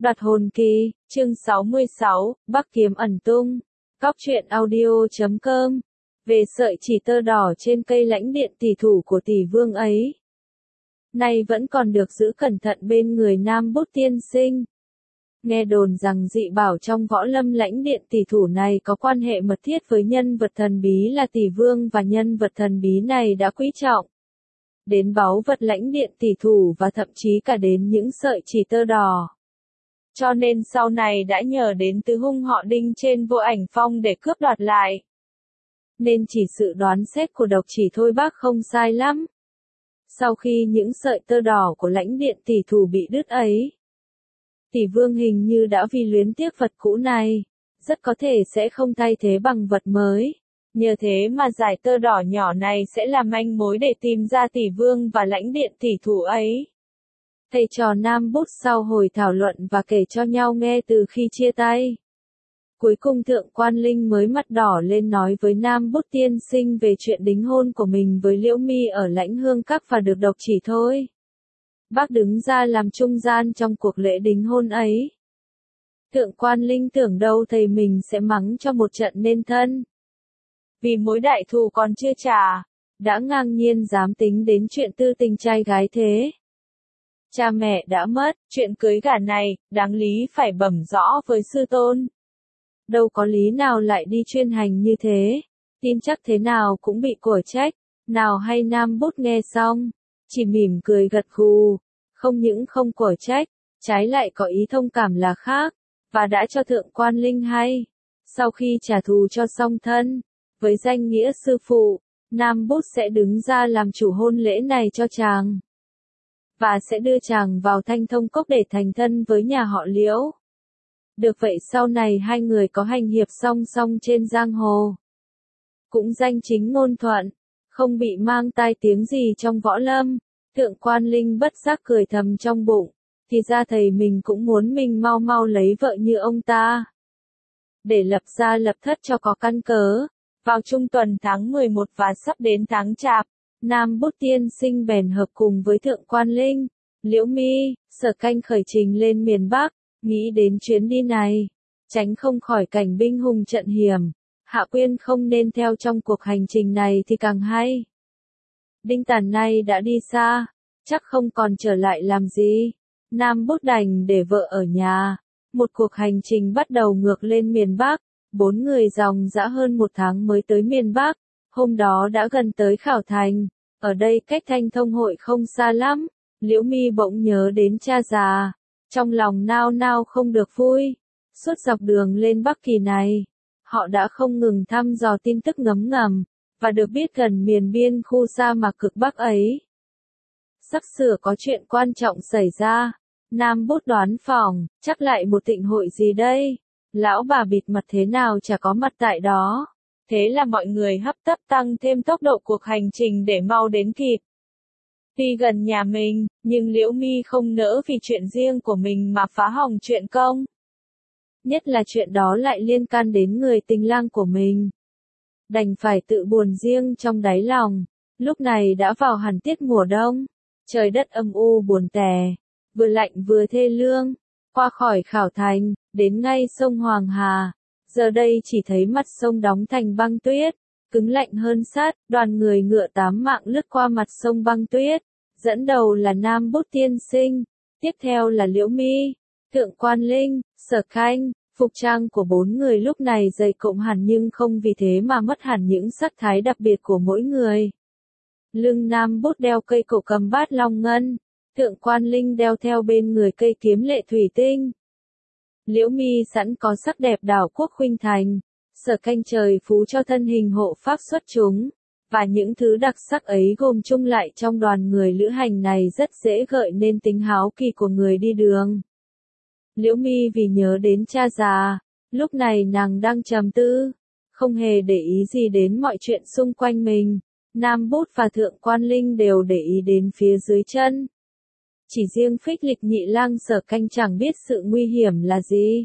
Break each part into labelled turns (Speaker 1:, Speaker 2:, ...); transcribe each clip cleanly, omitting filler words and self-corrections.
Speaker 1: Đoạt hồn kỳ, chương 66, Bắc Kiếm ẩn tung. Góc truyện audio.com. Về sợi chỉ tơ đỏ trên cây lãnh điện tỷ thủ của tỷ vương ấy. Nay vẫn còn được giữ cẩn thận bên người Nam Bút tiên sinh. Nghe đồn rằng dị bảo trong võ lâm lãnh điện tỷ thủ này có quan hệ mật thiết với nhân vật thần bí là tỷ vương, và nhân vật thần bí này đã quý trọng đến báu vật lãnh điện tỷ thủ và thậm chí cả đến những sợi chỉ tơ đỏ. Cho nên sau này đã nhờ đến tứ hung họ Đinh trên Vô Ảnh Phong để cướp đoạt lại. Nên chỉ sự đoán xét của độc chỉ thôi bác không sai lắm. Sau khi những sợi tơ đỏ của lãnh điện tỷ thủ bị đứt ấy, tỷ vương hình như đã vì luyến tiếc vật cũ này, rất có thể sẽ không thay thế bằng vật mới. Nhờ thế mà dải tơ đỏ nhỏ này sẽ là manh mối để tìm ra tỷ vương và lãnh điện tỷ thủ ấy. Thầy trò Nam Bút sau hồi thảo luận và kể cho nhau nghe từ khi chia tay. Cuối cùng Thượng Quan Linh mới mặt đỏ lên nói với Nam Bút tiên sinh về chuyện đính hôn của mình với Liễu Mi ở Lãnh Hương Các và được độc chỉ thôi. Bác đứng ra làm trung gian trong cuộc lễ đính hôn ấy. Thượng Quan Linh tưởng đâu thầy mình sẽ mắng cho một trận nên thân. Vì mối đại thù còn chưa trả, đã ngang nhiên dám tính đến chuyện tư tình trai gái thế. Cha mẹ đã mất, chuyện cưới gả này, đáng lý phải bẩm rõ với sư tôn. Đâu có lý nào lại đi chuyên hành như thế, tin chắc thế nào cũng bị cổ trách. Nào hay Nam Bút nghe xong, chỉ mỉm cười gật gù, không những không cổ trách, trái lại có ý thông cảm là khác, và đã cho Thượng Quan Linh hay. Sau khi trả thù cho xong thân, với danh nghĩa sư phụ, Nam Bút sẽ đứng ra làm chủ hôn lễ này cho chàng. Và sẽ đưa chàng vào Thanh Thông Cốc để thành thân với nhà họ Liễu. Được vậy sau này hai người có hành hiệp song song trên giang hồ. Cũng danh chính ngôn thuận, không bị mang tai tiếng gì trong võ lâm. Thượng Quan Linh bất giác cười thầm trong bụng, thì ra thầy mình cũng muốn mình mau mau lấy vợ như ông ta. Để lập gia lập thất cho có căn cớ. Vào trung tuần tháng 11 và sắp đến tháng Chạp, Nam Bút tiên sinh bèn hợp cùng với Thượng Quan Linh, Liễu Mi, Sở Canh khởi trình lên miền Bắc, nghĩ đến chuyến đi này, tránh không khỏi cảnh binh hùng trận hiểm. Hạ Quyên không nên theo trong cuộc hành trình này thì càng hay. Đinh Tàn nay đã đi xa, chắc không còn trở lại làm gì. Nam Bút đành để vợ ở nhà. Một cuộc hành trình bắt đầu ngược lên miền Bắc. 4 người dòng dã hơn 1 tháng mới tới miền Bắc. Hôm đó đã gần tới Khảo Thành. Ở đây cách Thanh Thông hội không xa lắm. Liễu Mi bỗng nhớ đến cha già. Trong lòng nao nao không được vui. Suốt dọc đường lên Bắc Kỳ này, họ đã không ngừng thăm dò tin tức ngấm ngầm, và được biết gần miền biên khu sa mạc cực Bắc ấy, sắp sửa có chuyện quan trọng xảy ra. Nam Bút đoán phòng, chắc lại một tịnh hội gì đây? Lão bà bịt mặt thế nào chả có mặt tại đó. Thế là mọi người hấp tấp tăng thêm tốc độ cuộc hành trình để mau đến kịp. Tuy gần nhà mình, nhưng Liễu Mi không nỡ vì chuyện riêng của mình mà phá hỏng chuyện công. Nhất là chuyện đó lại liên can đến người tình lang của mình. Đành phải tự buồn riêng trong đáy lòng. Lúc này đã vào hẳn tiết mùa đông. Trời đất âm u buồn tẻ, vừa lạnh vừa thê lương. Qua khỏi Khảo Thành, đến ngay sông Hoàng Hà. Giờ đây chỉ thấy mặt sông đóng thành băng tuyết, cứng lạnh hơn sắt. Đoàn người ngựa 8 mạng lướt qua mặt sông băng tuyết. Dẫn đầu là Nam Bút tiên sinh, tiếp theo là Liễu Mi, Thượng Quan Linh, Sở Canh. Phục trang của 4 người lúc này dày cộm hẳn nhưng không vì thế mà mất hẳn những sắc thái đặc biệt của mỗi người. Lưng Nam Bút đeo cây cổ cầm bát long ngân, Thượng Quan Linh đeo theo bên người cây kiếm lệ thủy tinh. Liễu Mi sẵn có sắc đẹp đảo quốc khuynh thành, Sở Canh trời phú cho thân hình hộ pháp xuất chúng, và những thứ đặc sắc ấy gồm chung lại trong đoàn người lữ hành này rất dễ gợi nên tính háo kỳ của người đi đường. Liễu Mi vì nhớ đến cha già, lúc này nàng đang trầm tư, không hề để ý gì đến mọi chuyện xung quanh mình. Nam Bút và Thượng Quan Linh đều để ý đến phía dưới chân. Chỉ riêng Phích Lịch Nhị Lang Sở Canh chẳng biết sự nguy hiểm là gì.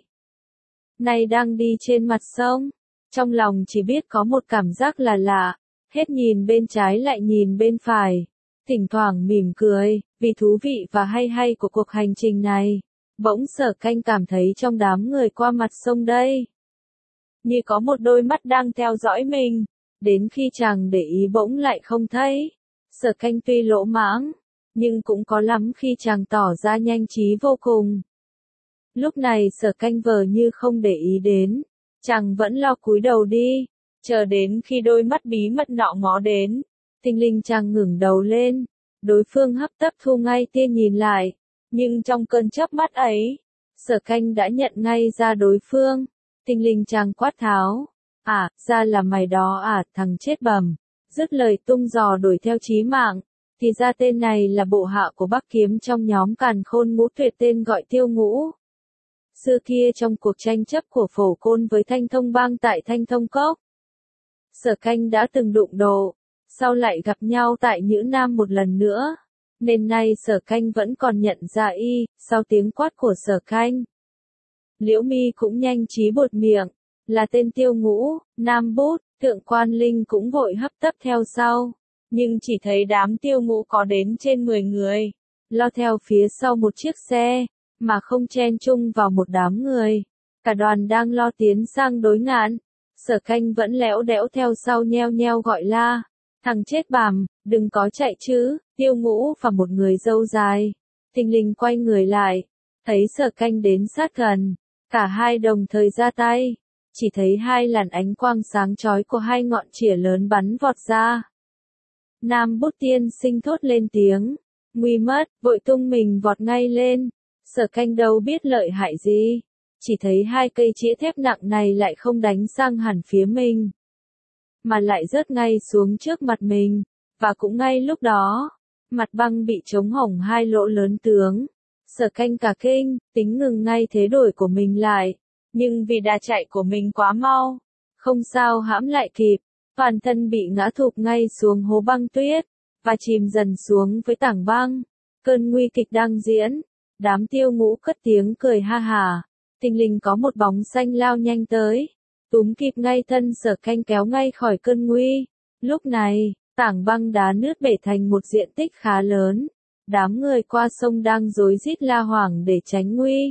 Speaker 1: Nay đang đi trên mặt sông, trong lòng chỉ biết có một cảm giác là lạ, hết nhìn bên trái lại nhìn bên phải, thỉnh thoảng mỉm cười, vì thú vị và hay hay của cuộc hành trình này. Bỗng Sở Canh cảm thấy trong đám người qua mặt sông đây, như có một đôi mắt đang theo dõi mình, đến khi chàng để ý bỗng lại không thấy. Sở Canh tuy lỗ mãng, nhưng cũng có lắm khi chàng tỏ ra nhanh trí vô cùng. Lúc này Sở Canh vờ như không để ý đến, chàng vẫn lo cúi đầu đi, chờ đến khi đôi mắt bí mật nọ ngó đến, thình lình chàng ngẩng đầu lên, đối phương hấp tấp thu ngay tia nhìn lại, nhưng trong cơn chớp mắt ấy, Sở Canh đã nhận ngay ra đối phương, thình lình chàng quát tháo, ra là mày đó thằng chết bầm, dứt lời tung giò đuổi theo chí mạng, thì ra tên này là bộ hạ của Bắc Kiếm trong nhóm Càn Khôn Ngũ Tuyệt tên gọi Tiêu Ngũ. Xưa kia trong cuộc tranh chấp của Phổ Côn với Thanh Thông Bang tại Thanh Thông Cốc, Sở Canh đã từng đụng độ, sau lại gặp nhau tại Nhữ Nam một lần nữa, nên nay Sở Canh vẫn còn nhận ra y. Sau tiếng quát của Sở Canh, Liễu Mi cũng nhanh trí buột miệng, là tên Tiêu Ngũ. Nam Bút, Thượng Quan Linh cũng vội hấp tấp theo sau, nhưng chỉ thấy đám Tiêu Ngũ có đến trên 10 người, lo theo phía sau một chiếc xe, mà không chen chung vào một đám người. Cả đoàn đang lo tiến sang đối ngạn, Sở Canh vẫn lẽo đẽo theo sau nheo nheo gọi la, thằng chết bằm, đừng có chạy chứ. Tiêu Ngũ và một người râu dài, thình lình quay người lại, thấy Sở Canh đến sát gần, cả hai đồng thời ra tay, chỉ thấy hai làn ánh quang sáng chói của hai ngọn chĩa lớn bắn vọt ra. Nam Bút tiên sinh thốt lên tiếng, nguy mất, vội tung mình vọt ngay lên. Sở Canh đâu biết lợi hại gì, chỉ thấy hai cây chĩa thép nặng này lại không đánh sang hẳn phía mình, mà lại rớt ngay xuống trước mặt mình, và cũng ngay lúc đó, mặt băng bị trống hổng hai lỗ lớn tướng. Sở Canh cả kinh, tính ngừng ngay thế đuổi của mình lại, nhưng vì đà chạy của mình quá mau, không sao hãm lại kịp, toàn thân bị ngã thụp ngay xuống hố băng tuyết, và chìm dần xuống với tảng băng. Cơn nguy kịch đang diễn, đám Tiêu Ngũ cất tiếng cười ha hả, thình lình có một bóng xanh lao nhanh tới, túm kịp ngay thân Sở Canh kéo ngay khỏi cơn nguy. Lúc này, tảng băng đá nứt bể thành một diện tích khá lớn, đám người qua sông đang rối rít la hoảng để tránh nguy.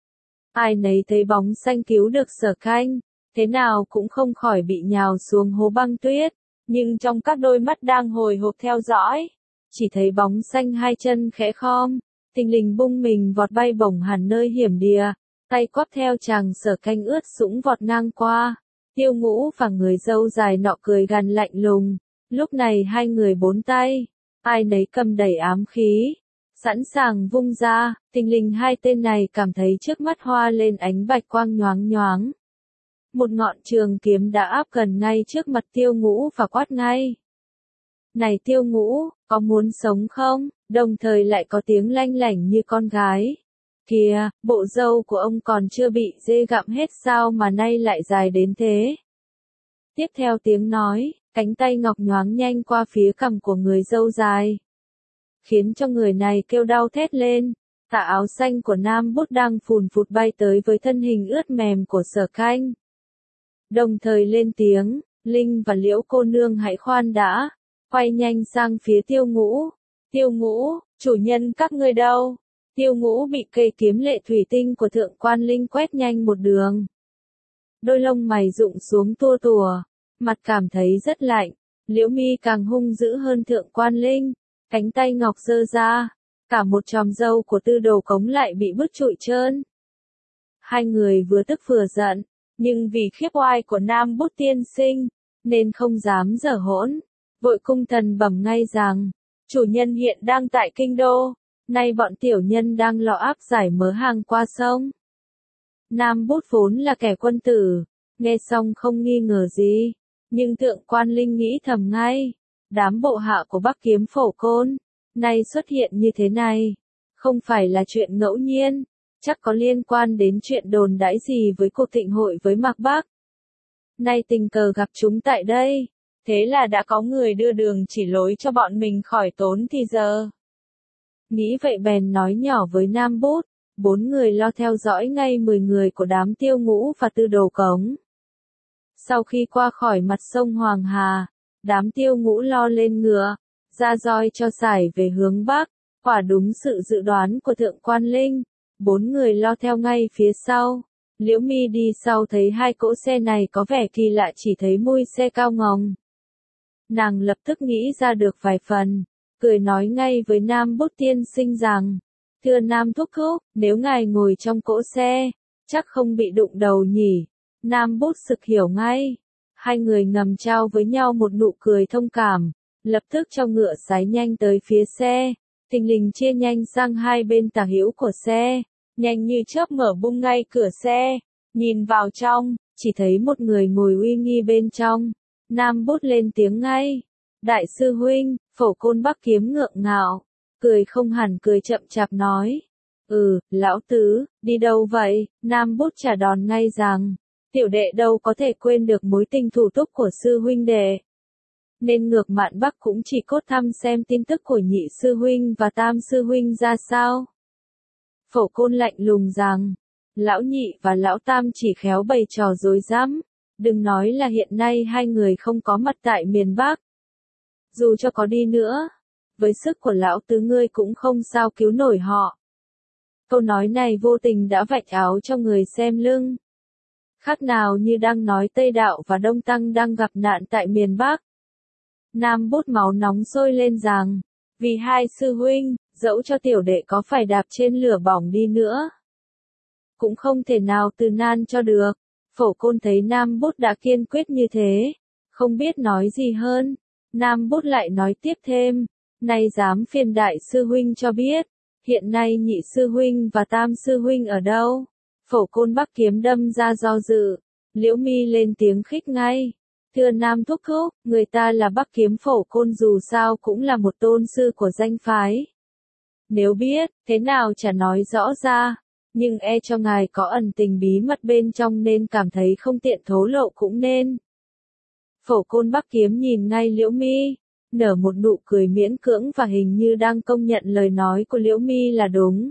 Speaker 1: Ai nấy thấy bóng xanh cứu được Sở Canh, thế nào cũng không khỏi bị nhào xuống hố băng tuyết, nhưng trong các đôi mắt đang hồi hộp theo dõi, chỉ thấy bóng xanh hai chân khẽ khom, thình lình bung mình vọt bay bổng hẳn nơi hiểm địa, tay quắp theo chàng Sở Canh ướt sũng vọt ngang qua. Tiêu Ngũ và người râu dài nọ cười gằn lạnh lùng, lúc này hai người bốn tay, ai nấy cầm đầy ám khí, sẵn sàng vung ra, thình lình hai tên này cảm thấy trước mắt hoa lên ánh bạch quang nhoáng nhoáng. Một ngọn trường kiếm đã áp gần ngay trước mặt Tiêu Ngũ và quát ngay. Này Tiêu Ngũ, có muốn sống không? Đồng thời lại có tiếng lanh lảnh như con gái. Kìa, bộ râu của ông còn chưa bị dê gặm hết sao mà nay lại dài đến thế? Tiếp theo tiếng nói, cánh tay ngọc nhoáng nhanh qua phía cằm của người râu dài, khiến cho người này kêu đau thét lên. Tà áo xanh của Nam Bút đang phùn phụt bay tới với thân hình ướt mềm của Sở Canh. Đồng thời lên tiếng, Linh và Liễu cô nương hãy khoan đã, quay nhanh sang phía Tiêu Ngũ. Tiêu Ngũ, chủ nhân các ngươi đâu? Tiêu Ngũ bị cây kiếm lệ thủy tinh của Thượng Quan Linh quét nhanh một đường. Đôi lông mày rụng xuống tua tùa, mặt cảm thấy rất lạnh. Liễu Mi càng hung dữ hơn Thượng Quan Linh, cánh tay ngọc giơ ra, cả một chòm râu của Tư Đồ Cống lại bị bứt trụi trơn. Hai người vừa tức vừa giận, nhưng vì khiếp oai của Nam Bút tiên sinh, nên không dám giở hỗn, vội cung thần bẩm ngay rằng, chủ nhân hiện đang tại kinh đô, nay bọn tiểu nhân đang lo áp giải mớ hàng qua sông. Nam Bút vốn là kẻ quân tử, nghe xong không nghi ngờ gì, nhưng Thượng Quan Linh nghĩ thầm ngay, đám bộ hạ của Bắc Kiếm Phổ Côn, nay xuất hiện như thế này, không phải là chuyện ngẫu nhiên, chắc có liên quan đến chuyện đồn đãi gì với cuộc thịnh hội với Mạc Bắc. Nay tình cờ gặp chúng tại đây, thế là đã có người đưa đường chỉ lối cho bọn mình khỏi tốn thì giờ. Nghĩ vậy bèn nói nhỏ với Nam Bút, bốn người lo theo dõi ngay 10 người của đám Tiêu Ngũ và Tư Đồ Cống. Sau khi qua khỏi mặt sông Hoàng Hà, đám Tiêu Ngũ lo lên ngựa, ra roi cho sải về hướng Bắc, quả đúng sự dự đoán của Thượng Quan Linh. 4 người lo theo ngay phía sau. Liễu Mi đi sau thấy hai cỗ xe này có vẻ kỳ lạ, chỉ thấy mui xe cao ngòng. Nàng lập tức nghĩ ra được vài phần, cười nói ngay với Nam Bút tiên sinh rằng, thưa Nam thúc thúc, nếu ngài ngồi trong cỗ xe, chắc không bị đụng đầu nhỉ. Nam Bút sực hiểu ngay. Hai người ngầm trao với nhau một nụ cười thông cảm, lập tức cho ngựa sái nhanh tới phía xe, thình lình chia nhanh sang hai bên tả hữu của xe, nhanh như chớp mở bung ngay cửa xe, nhìn vào trong, chỉ thấy một người ngồi uy nghi bên trong. Nam Bút lên tiếng ngay, đại sư huynh. Phổ Côn Bắc Kiếm ngượng ngạo, cười không hẳn cười chậm chạp nói, lão tứ, đi đâu vậy? Nam Bút trả đòn ngay rằng, tiểu đệ đâu có thể quên được mối tình thủ túc của sư huynh đệ. Nên ngược mạn Bắc cũng chỉ cốt thăm xem tin tức của nhị sư huynh và tam sư huynh ra sao. Phổ Côn lạnh lùng rằng, lão nhị và lão tam chỉ khéo bày trò dối rắm, đừng nói là hiện nay hai người không có mặt tại miền Bắc. Dù cho có đi nữa, với sức của lão tứ ngươi cũng không sao cứu nổi họ. Câu nói này vô tình đã vạch áo cho người xem lưng. Khác nào như đang nói Tây Đạo và Đông Tăng đang gặp nạn tại miền Bắc. Nam Bút máu nóng sôi lên rằng, vì hai sư huynh, dẫu cho tiểu đệ có phải đạp trên lửa bỏng đi nữa, cũng không thể nào từ nan cho được. Phổ Côn thấy Nam Bút đã kiên quyết như thế, không biết nói gì hơn. Nam Bút lại nói tiếp thêm, nay dám phiền đại sư huynh cho biết, hiện nay nhị sư huynh và tam sư huynh ở đâu? Phổ Côn Bắc Kiếm đâm ra do dự, Liễu Mi lên tiếng khích ngay, thưa Nam thúc thúc, người ta là Bắc Kiếm Phổ Côn dù sao cũng là một tôn sư của danh phái. Nếu biết, thế nào chả nói rõ ra, nhưng e cho ngài có ẩn tình bí mật bên trong nên cảm thấy không tiện thổ lộ cũng nên. Phổ Côn Bắc Kiếm nhìn ngay Liễu Mi, nở một nụ cười miễn cưỡng và hình như đang công nhận lời nói của Liễu Mi là đúng.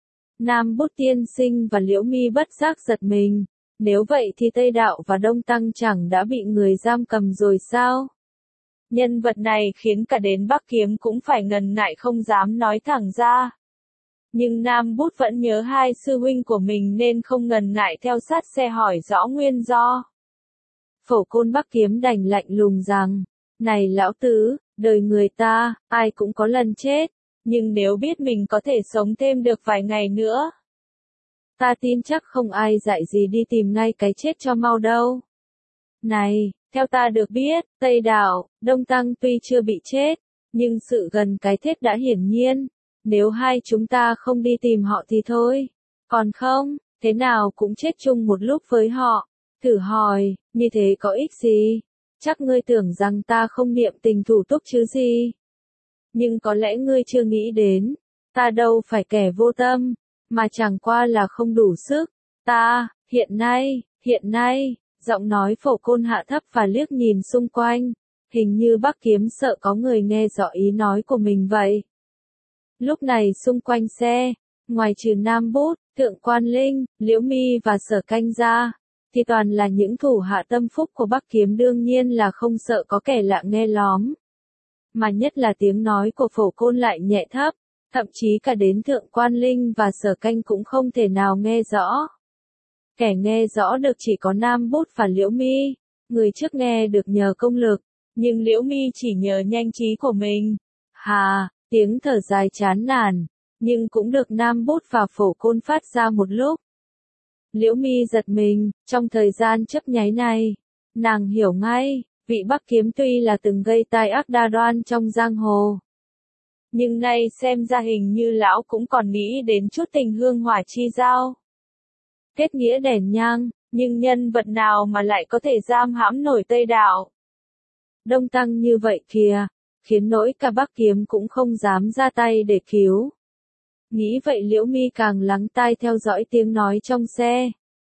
Speaker 1: Nam Bút tiên sinh và Liễu Mi bất giác giật mình, nếu vậy thì Tây Đạo và Đông Tăng chẳng đã bị người giam cầm rồi sao? Nhân vật này khiến cả đến Bắc Kiếm cũng phải ngần ngại không dám nói thẳng ra. Nhưng Nam Bút vẫn nhớ hai sư huynh của mình nên không ngần ngại theo sát xe hỏi rõ nguyên do. Phổ Côn Bắc Kiếm đành lạnh lùng rằng, này lão tứ, đời người ta, ai cũng có lần chết, nhưng nếu biết mình có thể sống thêm được vài ngày nữa, ta tin chắc không ai dạy gì đi tìm ngay cái chết cho mau đâu. Này, theo ta được biết, Tây Đạo, Đông Tăng tuy chưa bị chết, nhưng sự gần cái chết đã hiển nhiên, nếu hai chúng ta không đi tìm họ thì thôi, còn không, thế nào cũng chết chung một lúc với họ. Thử hỏi, như thế có ích gì? Chắc ngươi tưởng rằng ta không niệm tình thủ túc chứ gì? Nhưng có lẽ ngươi chưa nghĩ đến, ta đâu phải kẻ vô tâm, mà chẳng qua là không đủ sức. Ta, hiện nay, giọng nói Phổ Côn hạ thấp và liếc nhìn xung quanh, hình như Bắc Kiếm sợ có người nghe rõ ý nói của mình vậy. Lúc này xung quanh xe, ngoài trừ Nam Bút, Thượng Quan Linh, Liễu Mi và Sở Canh ra, thì toàn là những thủ hạ tâm phúc của Bắc Kiếm, đương nhiên là không sợ có kẻ lạ nghe lóm. Mà nhất là tiếng nói của Phổ Côn lại nhẹ thấp, thậm chí cả đến Thượng Quan Linh và Sở Canh cũng không thể nào nghe rõ. Kẻ nghe rõ được chỉ có Nam Bút và Liễu Mi, người trước nghe được nhờ công lực, nhưng Liễu Mi chỉ nhờ nhanh trí của mình. Hà, tiếng thở dài chán nản, nhưng cũng được Nam Bút và Phổ Côn phát ra một lúc. Liễu Mi giật mình, trong thời gian chớp nháy này, nàng hiểu ngay, vị Bắc Kiếm tuy là từng gây tai ác đa đoan trong giang hồ, nhưng nay xem ra hình như lão cũng còn nghĩ đến chút tình hương hỏa chi giao. Kết nghĩa đèn nhang, nhưng nhân vật nào mà lại có thể giam hãm nổi Tây Đạo, Đông Tăng như vậy kìa, khiến nỗi cả Bắc Kiếm cũng không dám ra tay để cứu. Nghĩ vậy Liễu Mi càng lắng tai theo dõi tiếng nói trong xe.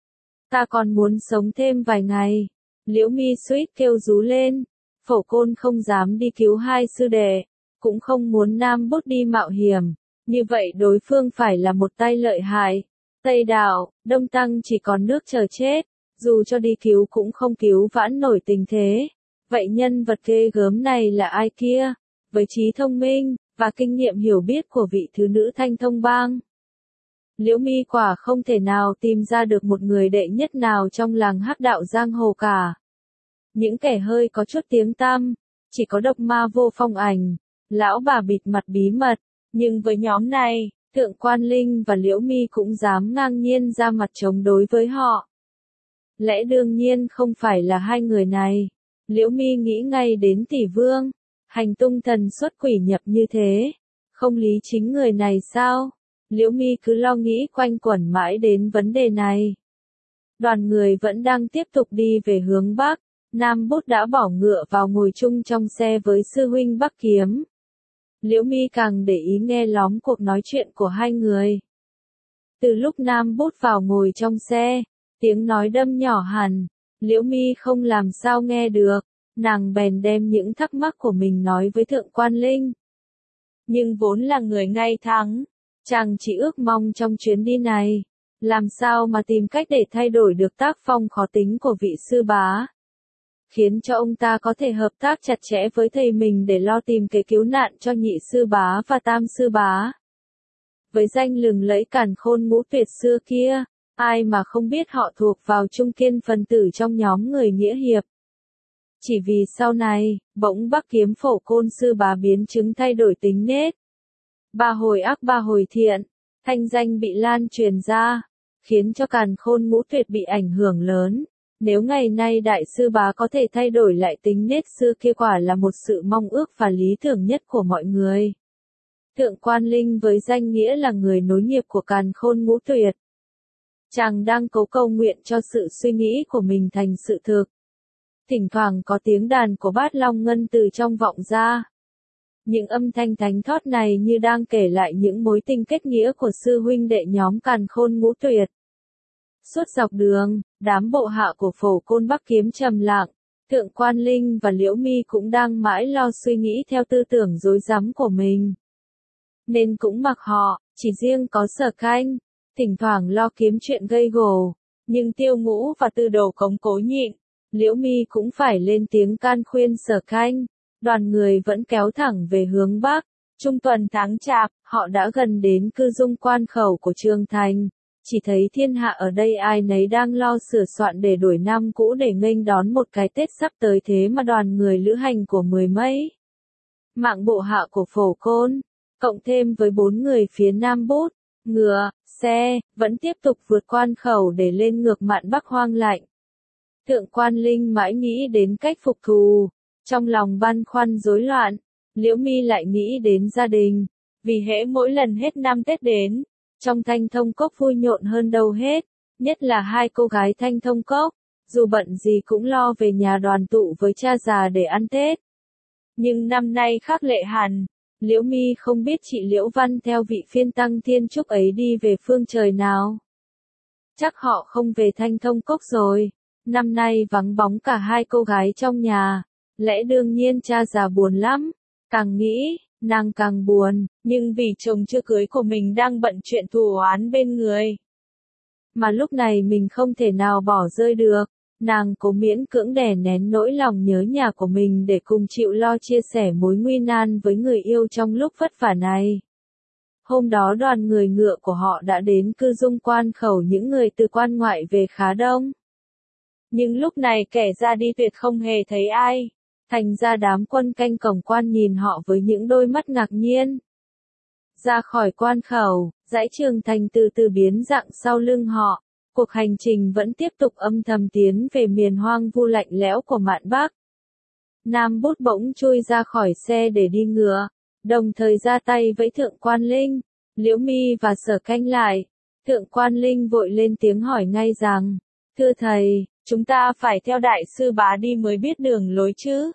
Speaker 1: Ta còn muốn sống thêm vài ngày. Liễu Mi suýt kêu rú lên. Phổ Côn không dám đi cứu hai sư đệ, cũng không muốn Nam Bút đi mạo hiểm. Như vậy đối phương phải là một tay lợi hại. Tây Đạo, Đông Tăng chỉ còn nước chờ chết, dù cho đi cứu cũng không cứu vãn nổi tình thế. Vậy nhân vật ghê gớm này là ai kia? Với trí thông minh và kinh nghiệm hiểu biết của vị thứ nữ Thanh Thông Bang, Liễu Mi quả không thể nào tìm ra được một người đệ nhất nào trong làng hắc đạo giang hồ cả. Những kẻ hơi có chút tiếng tăm, chỉ có Độc Ma Vô Phong Ảnh, lão bà bịt mặt bí mật, nhưng với nhóm này, Thượng Quan Linh và Liễu Mi cũng dám ngang nhiên ra mặt chống đối với họ. Lẽ đương nhiên không phải là hai người này. Liễu Mi nghĩ ngay đến Tỷ Vương, hành tung thần xuất quỷ nhập như thế, không lý chính người này sao? Liễu Mi cứ lo nghĩ quanh quẩn mãi đến vấn đề này. Đoàn người vẫn đang tiếp tục đi về hướng Bắc, Nam Bút đã bỏ ngựa vào ngồi chung trong xe với sư huynh Bắc Kiếm. Liễu Mi càng để ý nghe lóm cuộc nói chuyện của hai người. Từ lúc Nam Bút vào ngồi trong xe, tiếng nói đâm nhỏ hẳn, Liễu Mi không làm sao nghe được, nàng bèn đem những thắc mắc của mình nói với Thượng Quan Linh. Nhưng vốn là người ngay thẳng, chàng chỉ ước mong trong chuyến đi này, làm sao mà tìm cách để thay đổi được tác phong khó tính của vị sư bá, khiến cho ông ta có thể hợp tác chặt chẽ với thầy mình để lo tìm kế cứu nạn cho nhị sư bá và tam sư bá. Với danh lừng lẫy càn khôn ngũ tuyệt xưa kia, ai mà không biết họ thuộc vào trung kiên phần tử trong nhóm người nghĩa hiệp. Chỉ vì sau này, bỗng Bắc Kiếm Phổ Côn sư bá biến chứng thay đổi tính nết. Ba hồi ác ba hồi thiện, thanh danh bị lan truyền ra, khiến cho càn khôn ngũ tuyệt bị ảnh hưởng lớn. Nếu ngày nay đại sư bá có thể thay đổi lại tính nết xưa kia quả là một sự mong ước và lý tưởng nhất của mọi người. Thượng Quan Linh với danh nghĩa là người nối nghiệp của càn khôn ngũ tuyệt. Chàng đang cầu nguyện cho sự suy nghĩ của mình thành sự thực. Thỉnh thoảng có tiếng đàn của Bát Long Ngân từ trong vọng ra. Những âm thanh thánh thót này như đang kể lại những mối tình kết nghĩa của sư huynh đệ nhóm càn khôn ngũ tuyệt. Suốt dọc đường, đám bộ hạ của Phổ Côn Bắc Kiếm trầm lặng, Thượng Quan Linh và Liễu Mi cũng đang mãi lo suy nghĩ theo tư tưởng rối rắm của mình. Nên cũng mặc họ, chỉ riêng có Sở Khanh, thỉnh thoảng lo kiếm chuyện gây gổ, nhưng Tiêu Ngũ và Tư Đồ cống cố nhịn, Liễu Mi cũng phải lên tiếng can khuyên Sở Khanh. Đoàn người vẫn kéo thẳng về hướng Bắc, trung tuần tháng Chạp, họ đã gần đến cư dung quan khẩu của Trường Thành. Chỉ thấy thiên hạ ở đây ai nấy đang lo sửa soạn để đuổi năm cũ để nghênh đón một cái Tết sắp tới, thế mà đoàn người lữ hành của mười mấy mạng bộ hạ của Phổ Côn, cộng thêm với 4 người phía Nam Bút, ngựa, xe, vẫn tiếp tục vượt quan khẩu để lên ngược mạn Bắc hoang lạnh. Thượng Quan Linh mãi nghĩ đến cách phục thù, trong lòng băn khoăn rối loạn. Liễu Mi lại nghĩ đến gia đình, vì hễ mỗi lần hết năm Tết đến, trong Thanh Thông Cốc vui nhộn hơn đâu hết, nhất là hai cô gái Thanh Thông Cốc, dù bận gì cũng lo về nhà đoàn tụ với cha già để ăn Tết. Nhưng năm nay khác lệ hẳn, Liễu Mi không biết chị Liễu Văn theo vị phiên tăng thiên trúc ấy đi về phương trời nào. Chắc họ không về Thanh Thông Cốc rồi, năm nay vắng bóng cả hai cô gái trong nhà, lẽ đương nhiên cha già buồn lắm, càng nghĩ, nàng càng buồn, nhưng vì chồng chưa cưới của mình đang bận chuyện thù oán bên người. Mà lúc này mình không thể nào bỏ rơi được, nàng cố miễn cưỡng đè nén nỗi lòng nhớ nhà của mình để cùng chịu lo chia sẻ mối nguy nan với người yêu trong lúc vất vả này. Hôm đó đoàn người ngựa của họ đã đến cư dung quan khẩu, những người từ quan ngoại về khá đông. Nhưng lúc này kẻ ra đi tuyệt không hề thấy ai. Thành ra đám quân canh cổng quan nhìn họ với những đôi mắt ngạc nhiên. Ra khỏi quan khẩu, dãy Trường Thành từ từ biến dạng sau lưng họ. Cuộc hành trình vẫn tiếp tục âm thầm tiến về miền hoang vu lạnh lẽo của mạn Bắc. Nam Bút bỗng chui ra khỏi xe để đi ngựa, đồng thời ra tay với Thượng Quan Linh, Liễu Mi và Sở Khanh lại. Thượng Quan Linh vội lên tiếng hỏi ngay rằng, thưa thầy, chúng ta phải theo đại sư bá đi mới biết đường lối chứ?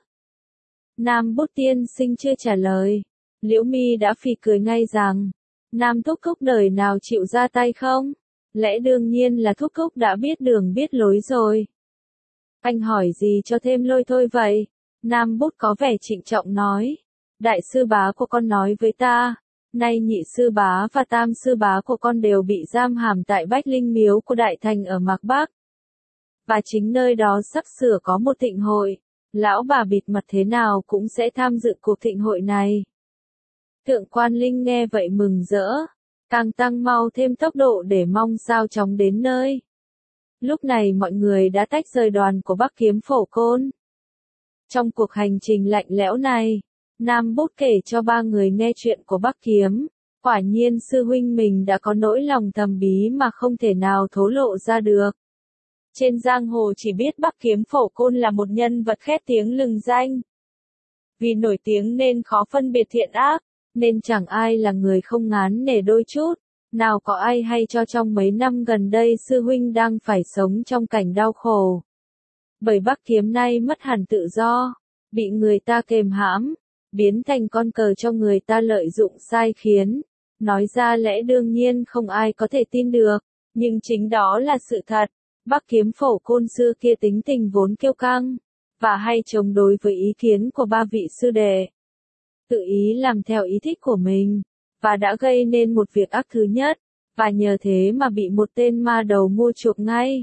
Speaker 1: Nam Bút tiên sinh chưa trả lời. Liễu Mi đã phì cười ngay rằng, Nam thúc thúc đời nào chịu ra tay không? Lẽ đương nhiên là thúc thúc đã biết đường biết lối rồi. Anh hỏi gì cho thêm lôi thôi vậy? Nam Bút có vẻ trịnh trọng nói. Đại sư bá của con nói với ta, nay nhị sư bá và tam sư bá của con đều bị giam hàm tại Bách Linh Miếu của Đại Thành ở Mạc Bắc. Và chính nơi đó sắp sửa có một thịnh hội. Lão bà bịt mặt thế nào cũng sẽ tham dự cuộc thịnh hội này. Thượng Quan Linh nghe vậy mừng rỡ. càng tăng mau thêm tốc độ để mong sao chóng đến nơi. Lúc này mọi người đã tách rời đoàn của Bắc Kiếm Phổ Côn. Trong cuộc hành trình lạnh lẽo này, Nam Bút kể cho ba người nghe chuyện của Bắc Kiếm. Quả nhiên sư huynh mình đã có nỗi lòng thầm bí mà không thể nào thổ lộ ra được. Trên giang hồ chỉ biết Bắc Kiếm Phổ Côn là một nhân vật khét tiếng lừng danh. Vì nổi tiếng nên khó phân biệt thiện ác, nên chẳng ai là người không ngán nể đôi chút. Nào có ai hay cho trong mấy năm gần đây sư huynh đang phải sống trong cảnh đau khổ. Bởi Bắc Kiếm nay mất hẳn tự do, bị người ta kềm hãm, biến thành con cờ cho người ta lợi dụng sai khiến. Nói ra lẽ đương nhiên không ai có thể tin được, nhưng chính đó là sự thật. Bắc Kiếm Phổ Côn xưa kia tính tình vốn kiêu căng, và hay chống đối với ý kiến của ba vị sư đệ. Tự ý làm theo ý thích của mình, và đã gây nên một việc ác thứ nhất, và nhờ thế mà bị một tên ma đầu mua chuộc ngay.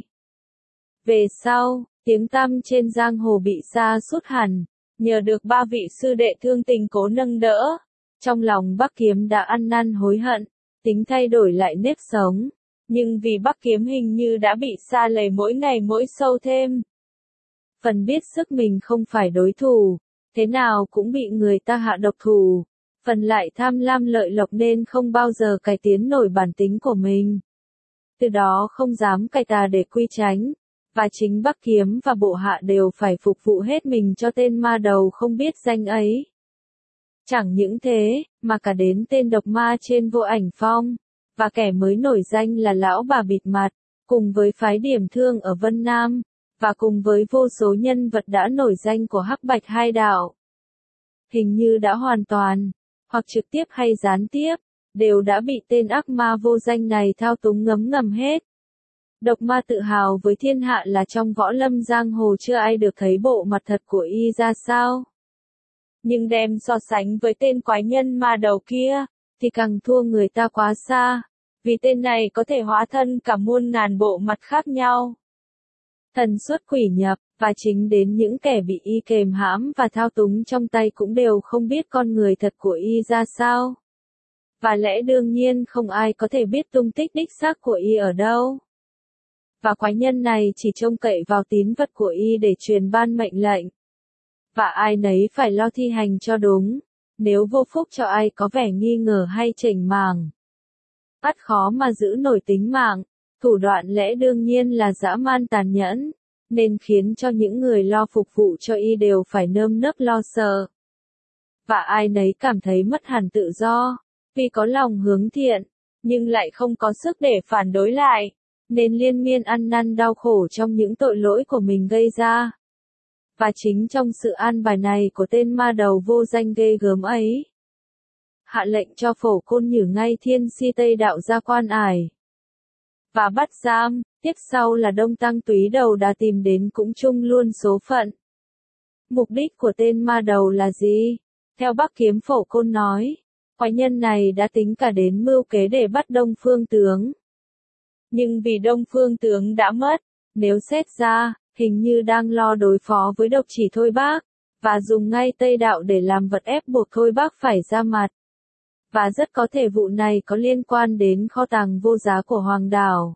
Speaker 1: Về sau, tiếng tăm trên giang hồ bị sa sút hẳn, nhờ được ba vị sư đệ thương tình cố nâng đỡ. Trong lòng Bắc Kiếm đã ăn năn hối hận, tính thay đổi lại nếp sống, nhưng vì Bắc Kiếm hình như đã bị sa lầy mỗi ngày mỗi sâu thêm. Phần biết sức mình không phải đối thủ, thế nào cũng bị người ta hạ độc thủ, phần lại tham lam lợi lộc nên không bao giờ cải tiến nổi bản tính của mình. Từ đó không dám cải tà để quy tránh, và chính Bắc Kiếm và bộ hạ đều phải phục vụ hết mình cho tên ma đầu không biết danh ấy. Chẳng những thế, mà cả đến tên độc ma trên Vô Ảnh Phong, và kẻ mới nổi danh là lão bà bịt mặt, cùng với phái Điểm Thương ở Vân Nam, và cùng với vô số nhân vật đã nổi danh của Hắc Bạch hai đạo. Hình như đã hoàn toàn, hoặc trực tiếp hay gián tiếp, đều đã bị tên ác ma vô danh này thao túng ngấm ngầm hết. Độc ma tự hào với thiên hạ là trong võ lâm giang hồ chưa ai được thấy bộ mặt thật của y ra sao. Nhưng đem so sánh với tên quái nhân ma đầu kia, thì càng thua người ta quá xa, vì tên này có thể hóa thân cả muôn ngàn bộ mặt khác nhau. Thần xuất quỷ nhập, và chính đến những kẻ bị y kềm hãm và thao túng trong tay cũng đều không biết con người thật của y ra sao. Và lẽ đương nhiên không ai có thể biết tung tích đích xác của y ở đâu. Và quái nhân này chỉ trông cậy vào tín vật của y để truyền ban mệnh lệnh. Và ai nấy phải lo thi hành cho đúng, nếu vô phúc cho ai có vẻ nghi ngờ hay chểnh màng. Ắt khó mà giữ nổi tính mạng, thủ đoạn lẽ đương nhiên là dã man tàn nhẫn, nên khiến cho những người lo phục vụ cho y đều phải nơm nớp lo sợ. Và ai nấy cảm thấy mất hẳn tự do, vì có lòng hướng thiện, nhưng lại không có sức để phản đối lại, nên liên miên ăn năn đau khổ trong những tội lỗi của mình gây ra. Và chính trong sự an bài này của tên ma đầu vô danh ghê gớm ấy, hạ lệnh cho Phổ Côn nhử ngay Thiên Si Tây đạo ra quan ải và bắt giam. Tiếp sau là Đông Tăng Túy Đầu đã tìm đến cũng chung luôn số phận. Mục đích của tên ma đầu là gì? Theo Bắc Kiếm Phổ Côn nói, quái nhân này đã tính cả đến mưu kế để bắt Đông Phương Tướng. Nhưng vì Đông Phương Tướng đã mất, nếu xét ra, hình như đang lo đối phó với Độc Chỉ Thôi Bác, và dùng ngay Tây đạo để làm vật ép buộc Thôi Bác phải ra mặt. Và rất có thể vụ này có liên quan đến kho tàng vô giá của Hoàng đảo.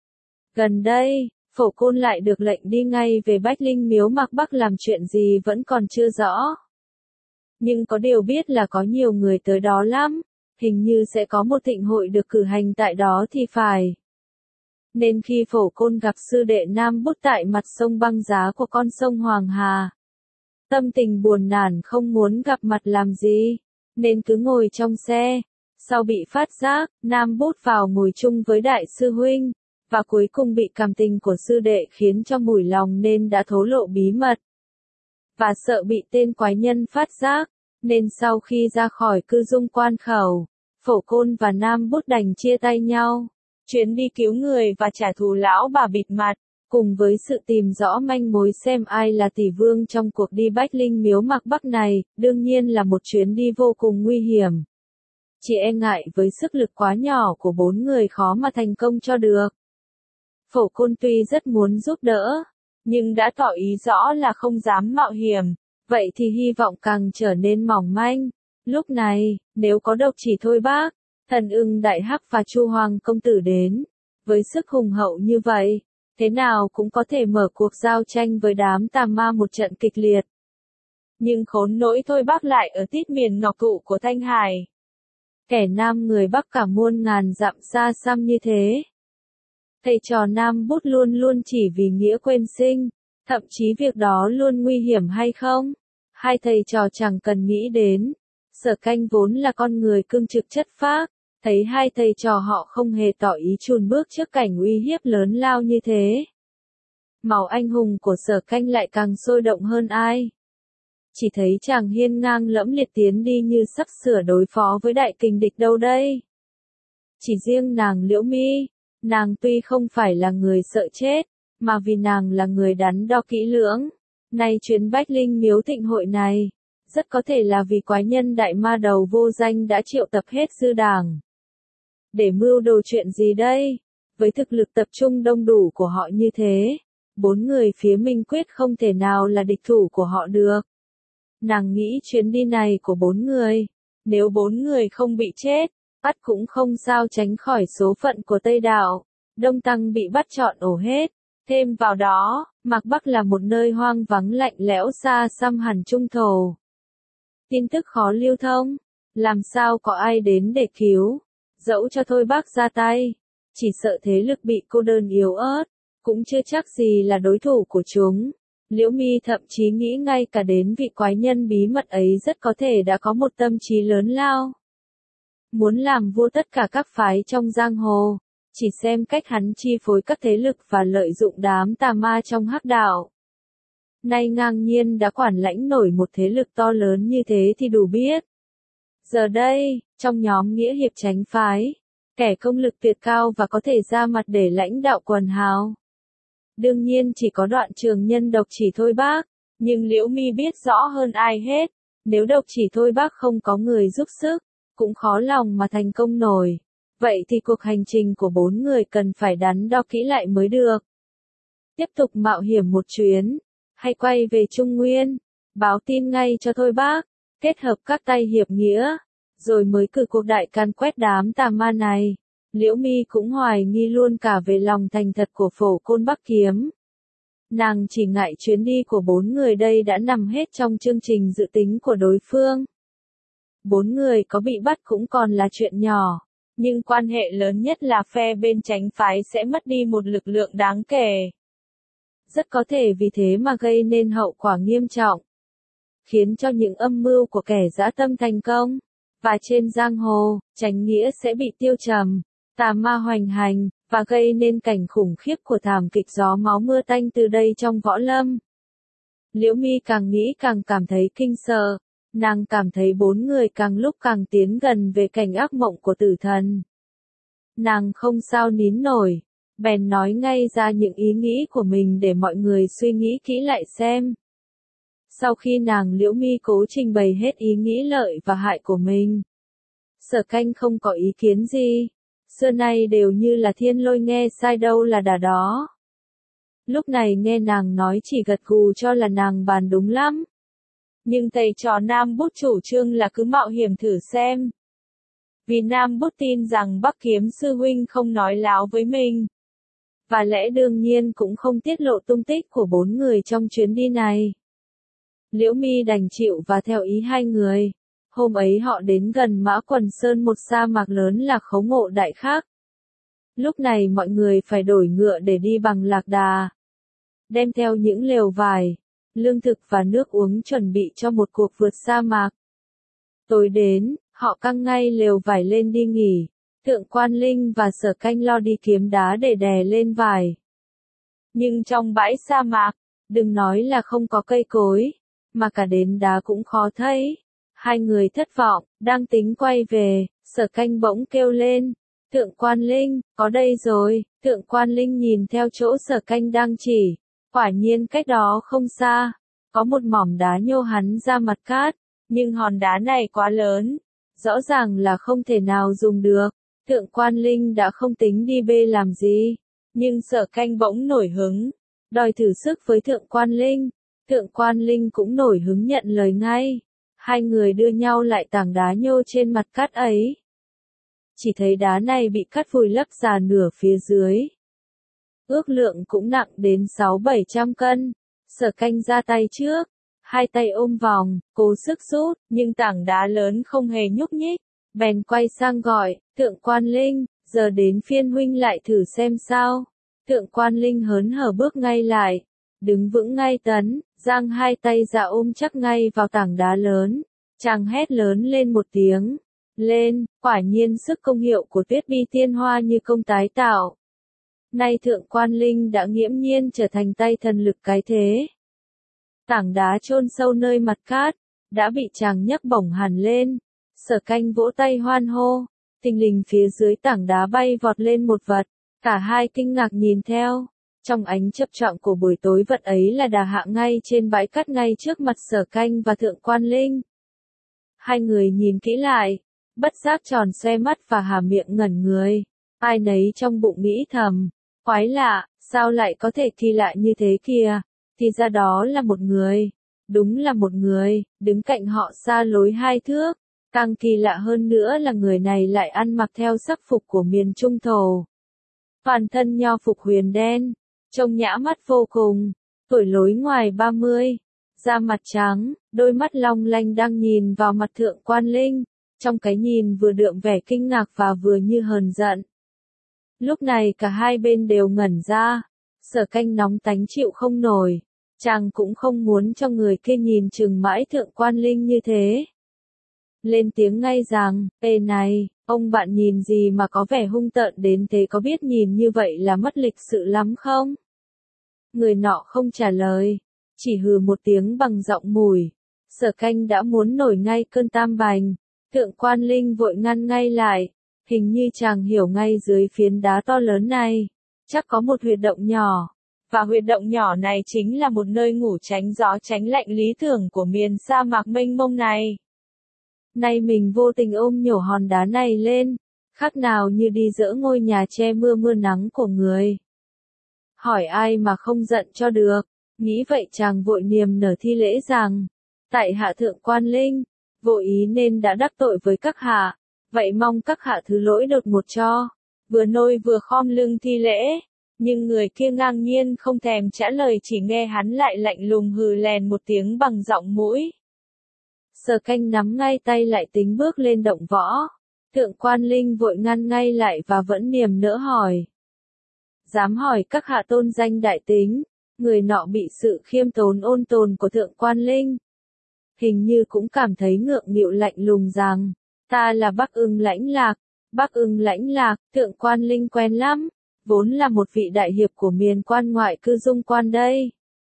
Speaker 1: Gần đây, Phổ Côn lại được lệnh đi ngay về Bách Linh Miếu Mạc Bắc làm chuyện gì vẫn còn chưa rõ. Nhưng có điều biết là có nhiều người tới đó lắm, hình như sẽ có một thịnh hội được cử hành tại đó thì phải. Nên khi Phổ Côn gặp sư đệ Nam Bút tại mặt sông băng giá của con sông Hoàng Hà, tâm tình buồn nản không muốn gặp mặt làm gì, nên cứ ngồi trong xe. Sau bị phát giác, Nam Bút vào ngồi chung với đại sư huynh, và cuối cùng bị cảm tình của sư đệ khiến cho mủi lòng nên đã thổ lộ bí mật. Và sợ bị tên quái nhân phát giác, nên sau khi ra khỏi cư dung quan khẩu, Phổ Côn và Nam Bút đành chia tay nhau. Chuyến đi cứu người và trả thù lão bà bịt mặt, cùng với sự tìm rõ manh mối xem ai là tỷ vương trong cuộc đi Bách Linh Miếu Mạc Bắc này, đương nhiên là một chuyến đi vô cùng nguy hiểm. Chỉ e ngại với sức lực quá nhỏ của 4 người khó mà thành công cho được. Phổ Côn tuy rất muốn giúp đỡ, nhưng đã tỏ ý rõ là không dám mạo hiểm, vậy thì hy vọng càng trở nên mỏng manh. Lúc này, nếu có Độc Chỉ Thôi Bác, Thần Ưng Đại Hắc và Chu Hoàng công tử đến, với sức hùng hậu như vậy, thế nào cũng có thể mở cuộc giao tranh với đám tà ma một trận kịch liệt. Nhưng khốn nỗi Thôi Bắc lại ở tít miền ngọc thụ của Thanh Hải. Kẻ nam người Bắc cả muôn ngàn dặm xa xăm như thế. Thầy trò Nam Bút luôn luôn chỉ vì nghĩa quên sinh, thậm chí việc đó luôn nguy hiểm hay không? Hai thầy trò chẳng cần nghĩ đến. Sở Canh vốn là con người cương trực chất phác, thấy hai thầy trò họ không hề tỏ ý chùn bước trước cảnh uy hiếp lớn lao như thế. Máu anh hùng của Sở Canh lại càng sôi động hơn ai. Chỉ thấy chàng hiên ngang lẫm liệt tiến đi như sắp sửa đối phó với đại kình địch đâu đây. Chỉ riêng nàng Liễu Mi, nàng tuy không phải là người sợ chết, mà vì nàng là người đắn đo kỹ lưỡng. Nay chuyến Bách Linh Miếu Thịnh hội này, rất có thể là vì quái nhân đại ma đầu vô danh đã triệu tập hết dư đảng. Để mưu đồ chuyện gì đây? Với thực lực tập trung đông đủ của họ như thế, 4 người phía Minh Quyết không thể nào là địch thủ của họ được. Nàng nghĩ chuyến đi này của 4 người, nếu 4 người không bị chết, bắt cũng không sao tránh khỏi số phận của Tây Đạo. Đông Tăng bị bắt trọn ổ hết. Thêm vào đó, Mạc Bắc là một nơi hoang vắng lạnh lẽo xa xăm hẳn trung thổ. Tin tức khó lưu thông, làm sao có ai đến để cứu. Dẫu cho Thôi Bắc ra tay, chỉ sợ thế lực bị cô đơn yếu ớt, cũng chưa chắc gì là đối thủ của chúng. Liễu Mi thậm chí nghĩ ngay cả đến vị quái nhân bí mật ấy rất có thể đã có một tâm trí lớn lao. Muốn làm vua tất cả các phái trong giang hồ, chỉ xem cách hắn chi phối các thế lực và lợi dụng đám tà ma trong hắc đạo. Nay ngang nhiên đã quản lãnh nổi một thế lực to lớn như thế thì đủ biết. Giờ đây, trong nhóm nghĩa hiệp chánh phái, kẻ công lực tuyệt cao và có thể ra mặt để lãnh đạo quần hào. Đương nhiên chỉ có Đoạn Trường Nhân Độc Chỉ Thôi Bắc, nhưng Liễu Mi biết rõ hơn ai hết, nếu Độc Chỉ Thôi Bắc không có người giúp sức, cũng khó lòng mà thành công nổi. Vậy thì cuộc hành trình của 4 người cần phải đắn đo kỹ lại mới được. Tiếp tục mạo hiểm một chuyến, hay quay về Trung Nguyên, báo tin ngay cho Thôi Bắc, kết hợp các tay hiệp nghĩa, rồi mới cử cuộc đại can quét đám tà ma này. Liễu Mi cũng hoài nghi luôn cả về lòng thành thật của Phổ Côn Bắc Kiếm. Nàng chỉ ngại chuyến đi của 4 người đây đã nằm hết trong chương trình dự tính của đối phương. 4 người có bị bắt cũng còn là chuyện nhỏ, nhưng quan hệ lớn nhất là phe bên chánh phái sẽ mất đi một lực lượng đáng kể. Rất có thể vì thế mà gây nên hậu quả nghiêm trọng, khiến cho những âm mưu của kẻ dã tâm thành công, và trên giang hồ, chánh nghĩa sẽ bị tiêu trầm, tà ma hoành hành, và gây nên cảnh khủng khiếp của thảm kịch gió máu mưa tanh từ đây trong võ lâm. Liễu Mi càng nghĩ càng cảm thấy kinh sợ, nàng cảm thấy 4 người càng lúc càng tiến gần về cảnh ác mộng của tử thần. Nàng không sao nín nổi, bèn nói ngay ra những ý nghĩ của mình để mọi người suy nghĩ kỹ lại xem. Sau khi nàng Liễu Mi cố trình bày hết ý nghĩ lợi và hại của mình, Sở Canh không có ý kiến gì, xưa nay đều như là thiên lôi nghe sai đâu là đà đó. Lúc này nghe nàng nói chỉ gật gù cho là nàng bàn đúng lắm. Nhưng thầy trò Nam Bút chủ trương là cứ mạo hiểm thử xem. Vì Nam Bút tin rằng Bắc Kiếm sư huynh không nói láo với mình. Và lẽ đương nhiên cũng không tiết lộ tung tích của 4 người trong chuyến đi này. Liễu Mi đành chịu và theo ý hai người. Hôm ấy họ đến gần Mã Quần Sơn, một sa mạc lớn là Khấu Ngộ Đại Khắc. Lúc này mọi người phải đổi ngựa để đi bằng lạc đà. Đem theo những lều vải, lương thực và nước uống chuẩn bị cho một cuộc vượt sa mạc. Tối đến, họ căng ngay lều vải lên đi nghỉ. Thượng Quan Linh và Sở Canh lo đi kiếm đá để đè lên vải. Nhưng trong bãi sa mạc, đừng nói là không có cây cối, mà cả đến đá cũng khó thấy. Hai người thất vọng, đang tính quay về, Sở Canh bỗng kêu lên. Thượng Quan Linh, có đây rồi. Thượng Quan Linh nhìn theo chỗ Sở Canh đang chỉ. Quả nhiên cách đó không xa, có một mỏm đá nhô hắn ra mặt cát, nhưng hòn đá này quá lớn, rõ ràng là không thể nào dùng được. Thượng Quan Linh đã không tính đi bê làm gì, nhưng Sở Canh bỗng nổi hứng, đòi thử sức với Thượng Quan Linh. Thượng Quan Linh cũng nổi hứng nhận lời ngay. Hai người đưa nhau lại tảng đá nhô trên mặt cát ấy. chỉ thấy đá này bị cắt vùi lấp già nửa phía dưới. Ước lượng cũng nặng đến 600-700 cân. Sở Canh ra tay trước, hai tay ôm vòng, cố sức rút, nhưng tảng đá lớn không hề nhúc nhích. Bèn quay sang gọi, Thượng Quan Linh, giờ đến phiên huynh lại thử xem sao. Thượng Quan Linh hớn hở bước ngay lại, đứng vững ngay tấn, giang hai tay ra ôm chắc ngay vào tảng đá lớn. Chàng hét lớn lên một tiếng. Lên, quả nhiên sức công hiệu của Tuyết Bi Tiên Hoa như công tái tạo. Nay Thượng Quan Linh đã nghiễm nhiên trở thành tay thần lực cái thế. Tảng đá chôn sâu nơi mặt cát, đã bị chàng nhấc bổng hẳn lên. Sở Canh vỗ tay hoan hô, thình lình phía dưới tảng đá bay vọt lên một vật, cả hai kinh ngạc nhìn theo. Trong ánh chớp choạng của buổi tối vật ấy là đà hạ ngay trên bãi cát ngay trước mặt Sở Canh và Thượng Quan Linh. Hai người nhìn kỹ lại, bất giác tròn xoe mắt và há miệng ngẩn người. Ai nấy trong bụng nghĩ thầm, quái lạ, sao lại có thể kỳ lạ như thế kìa, thì ra đó là một người. Đúng là một người, đứng cạnh họ xa lối 2 thước. Càng kỳ lạ hơn nữa là người này lại ăn mặc theo sắc phục của miền Trung thổ. Toàn thân nho phục huyền đen, trông nhã mắt vô cùng, tuổi lối ngoài 30, da mặt trắng, đôi mắt long lanh đang nhìn vào mặt Thượng Quan Linh, trong cái nhìn vừa đượm vẻ kinh ngạc và vừa như hờn giận. Lúc này cả hai bên đều ngẩn ra, Sở Canh nóng tánh chịu không nổi, chàng cũng không muốn cho người kia nhìn chừng mãi Thượng Quan Linh như thế. Lên tiếng ngay rằng, ê này, ông bạn nhìn gì mà có vẻ hung tợn đến thế, có biết nhìn như vậy là mất lịch sự lắm không? Người nọ không trả lời, chỉ hừ một tiếng bằng giọng mùi. Sở Canh đã muốn nổi ngay cơn tam bành, Thượng Quan Linh vội ngăn ngay lại, hình như chàng hiểu ngay dưới phiến đá to lớn này, chắc có một huyệt động nhỏ, và huyệt động nhỏ này chính là một nơi ngủ tránh gió tránh lạnh lý tưởng của miền sa mạc mênh mông này. Nay mình vô tình ôm nhổ hòn đá này lên, khác nào như đi dỡ ngôi nhà che mưa nắng của người. Hỏi ai mà không giận cho được, nghĩ vậy chàng vội niềm nở thi lễ rằng, tại hạ Thượng Quan Linh, vô ý nên đã đắc tội với các hạ, vậy mong các hạ thứ lỗi đột một cho. Vừa nôi vừa khom lưng thi lễ, nhưng người kia ngang nhiên không thèm trả lời, chỉ nghe hắn lại lạnh lùng hừ lèn một tiếng bằng giọng mũi. Sở Canh nắm ngay tay lại tính bước lên động võ. Thượng Quan Linh vội ngăn ngay lại và vẫn niềm nỡ hỏi. Dám hỏi các hạ tôn danh đại tính, người nọ bị sự khiêm tốn ôn tồn của Thượng Quan Linh. Hình như cũng cảm thấy ngượng nghịu lạnh lùng rằng, ta là Bắc Ưng Lãnh Lạc. Bắc Ưng Lãnh Lạc, Thượng Quan Linh quen lắm, vốn là một vị đại hiệp của miền quan ngoại cư Dung Quan đây.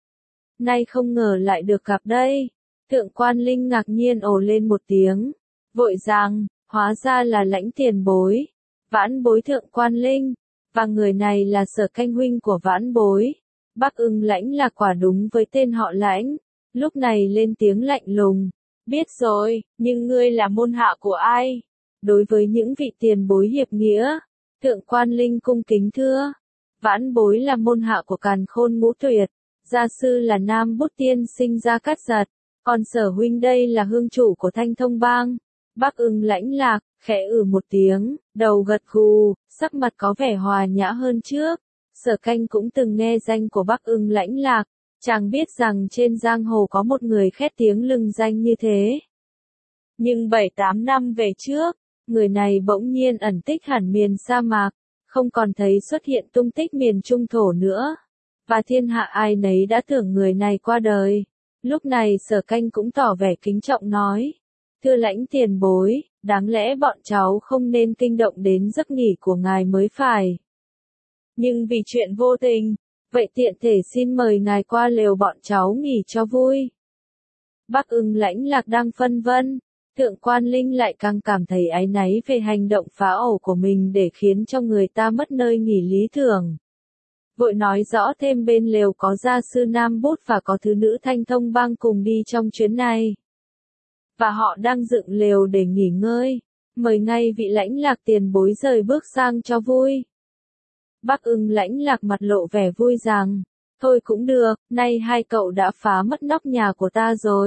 Speaker 1: Nay không ngờ lại được gặp đây. Thượng Quan Linh ngạc nhiên ồ lên một tiếng, vội rằng, hóa ra là Lãnh tiền bối, vãn bối Thượng Quan Linh, và người này là Sở Canh huynh của vãn bối. Bắc Ưng Lãnh là quả đúng với tên họ Lãnh, lúc này lên tiếng lạnh lùng, biết rồi, nhưng ngươi là môn hạ của ai? Đối với những vị tiền bối hiệp nghĩa, Thượng Quan Linh cung kính thưa, vãn bối là môn hạ của Càn Khôn Ngũ Tuyệt, gia sư là Nam Bút Tiên sinh Gia Cát Giật. Còn Sở huynh đây là hương chủ của Thanh Thông Bang. Bắc Ưng Lãnh Lạc, khẽ một tiếng, đầu gật gù, sắc mặt có vẻ hòa nhã hơn trước. Sở Canh cũng từng nghe danh của Bắc Ưng Lãnh Lạc, chàng biết rằng trên giang hồ có một người khét tiếng lừng danh như thế. Nhưng 7-8 năm về trước, người này bỗng nhiên ẩn tích hẳn miền sa mạc, không còn thấy xuất hiện tung tích miền Trung thổ nữa. Và thiên hạ ai nấy đã tưởng người này qua đời. Lúc này Sở Canh cũng tỏ vẻ kính trọng nói, thưa Lãnh tiền bối, đáng lẽ bọn cháu không nên kinh động đến giấc nghỉ của ngài mới phải. Nhưng vì chuyện vô tình, vậy tiện thể xin mời ngài qua lều bọn cháu nghỉ cho vui. Bắc Ưng Lãnh Lạc đang phân vân, Thượng Quan Linh lại càng cảm thấy áy náy về hành động phá ẩu của mình để khiến cho người ta mất nơi nghỉ lý tưởng. Vội nói rõ thêm bên lều có gia sư Nam Bút và có thứ nữ Thanh Thông Bang cùng đi trong chuyến này. Và họ đang dựng lều để nghỉ ngơi, mời ngay vị Lãnh Lạc tiền bối rời bước sang cho vui. Bắc Ưng Lãnh Lạc mặt lộ vẻ vui rằng, thôi cũng được, nay hai cậu đã phá mất nóc nhà của ta rồi,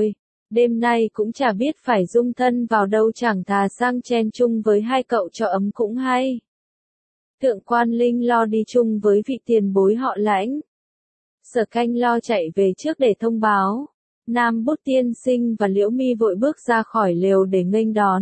Speaker 1: Đêm nay cũng chả biết phải dung thân vào đâu, chẳng thà sang chen chung với hai cậu cho ấm cũng hay. Thượng quan Linh lo đi chung với vị tiền bối họ Lãnh. Sở Canh lo chạy về trước để thông báo. Nam Bút tiên sinh và Liễu Mi vội bước ra khỏi lều để nghênh đón.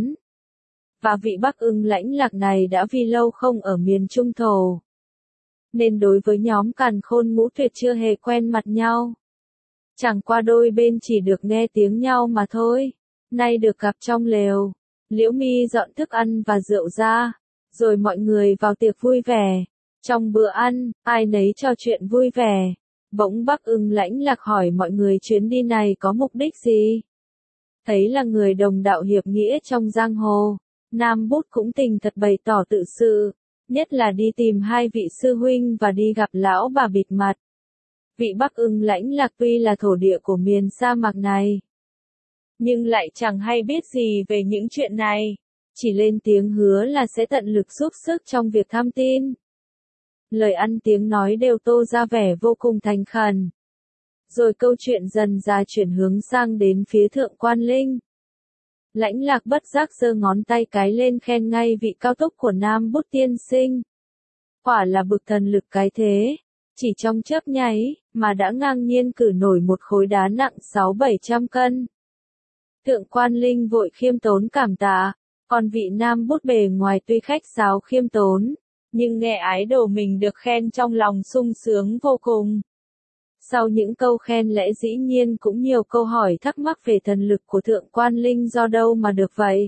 Speaker 1: Và vị Bắc Ưng Lãnh Lạc này đã vì lâu không ở miền Trung Thổ, nên đối với nhóm Càn Khôn Ngũ Tuyệt chưa hề quen mặt nhau. Chẳng qua đôi bên chỉ được nghe tiếng nhau mà thôi. Nay được gặp trong lều, Liễu Mi dọn thức ăn và rượu ra, rồi mọi người vào tiệc vui vẻ. Trong bữa ăn, ai nấy trò chuyện vui vẻ. Bỗng Bắc Ưng Lãnh Lạc hỏi mọi người chuyến đi này có mục đích gì? Thấy là người đồng đạo hiệp nghĩa trong giang hồ, Nam Bút cũng tình thật bày tỏ tự sự, nhất là đi tìm hai vị sư huynh và đi gặp lão bà bịt mặt. Vị Bắc Ưng Lãnh Lạc tuy là thổ địa của miền sa mạc này, nhưng lại chẳng hay biết gì về những chuyện này, chỉ lên tiếng hứa là sẽ tận lực giúp sức trong việc thăm tin. Lời ăn tiếng nói đều tô ra vẻ vô cùng thành khẩn. Rồi câu chuyện dần dà chuyển hướng sang đến phía Thượng quan Linh. Lãnh Lạc bất giác giơ ngón tay cái lên khen ngay vị cao túc của Nam Bút tiên sinh. Quả là bực thần lực cái thế, chỉ trong chớp nháy, mà đã ngang nhiên cử nổi một khối đá nặng 600-700 cân. Thượng quan Linh vội khiêm tốn cảm tạ, còn vị Nam Bút bề ngoài tuy khách sáo khiêm tốn, nhưng nghe ái đồ mình được khen trong lòng sung sướng vô cùng. Sau những câu khen lẽ dĩ nhiên cũng nhiều câu hỏi thắc mắc về thần lực của Thượng quan Linh do đâu mà được vậy.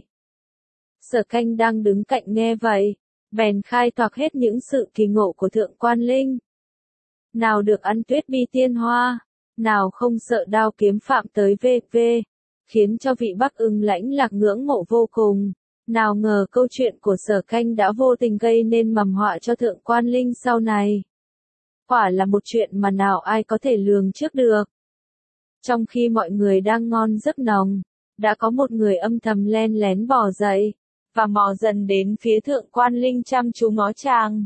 Speaker 1: Sở Canh đang đứng cạnh nghe vậy, bèn khai toạc hết những sự kỳ ngộ của Thượng quan Linh. Nào được ăn tuyết bi tiên hoa, nào không sợ đao kiếm phạm tới v.v. khiến cho vị Bắc Ưng Lãnh Lạc ngưỡng mộ vô cùng. Nào ngờ câu chuyện của Sở Canh đã vô tình gây nên mầm họa cho Thượng quan Linh sau này. Quả là một chuyện mà nào ai có thể lường trước được. Trong khi mọi người đang ngon giấc nồng, đã có một người âm thầm len lén bò dậy, và mò dần đến phía Thượng quan Linh chăm chú ngó chàng.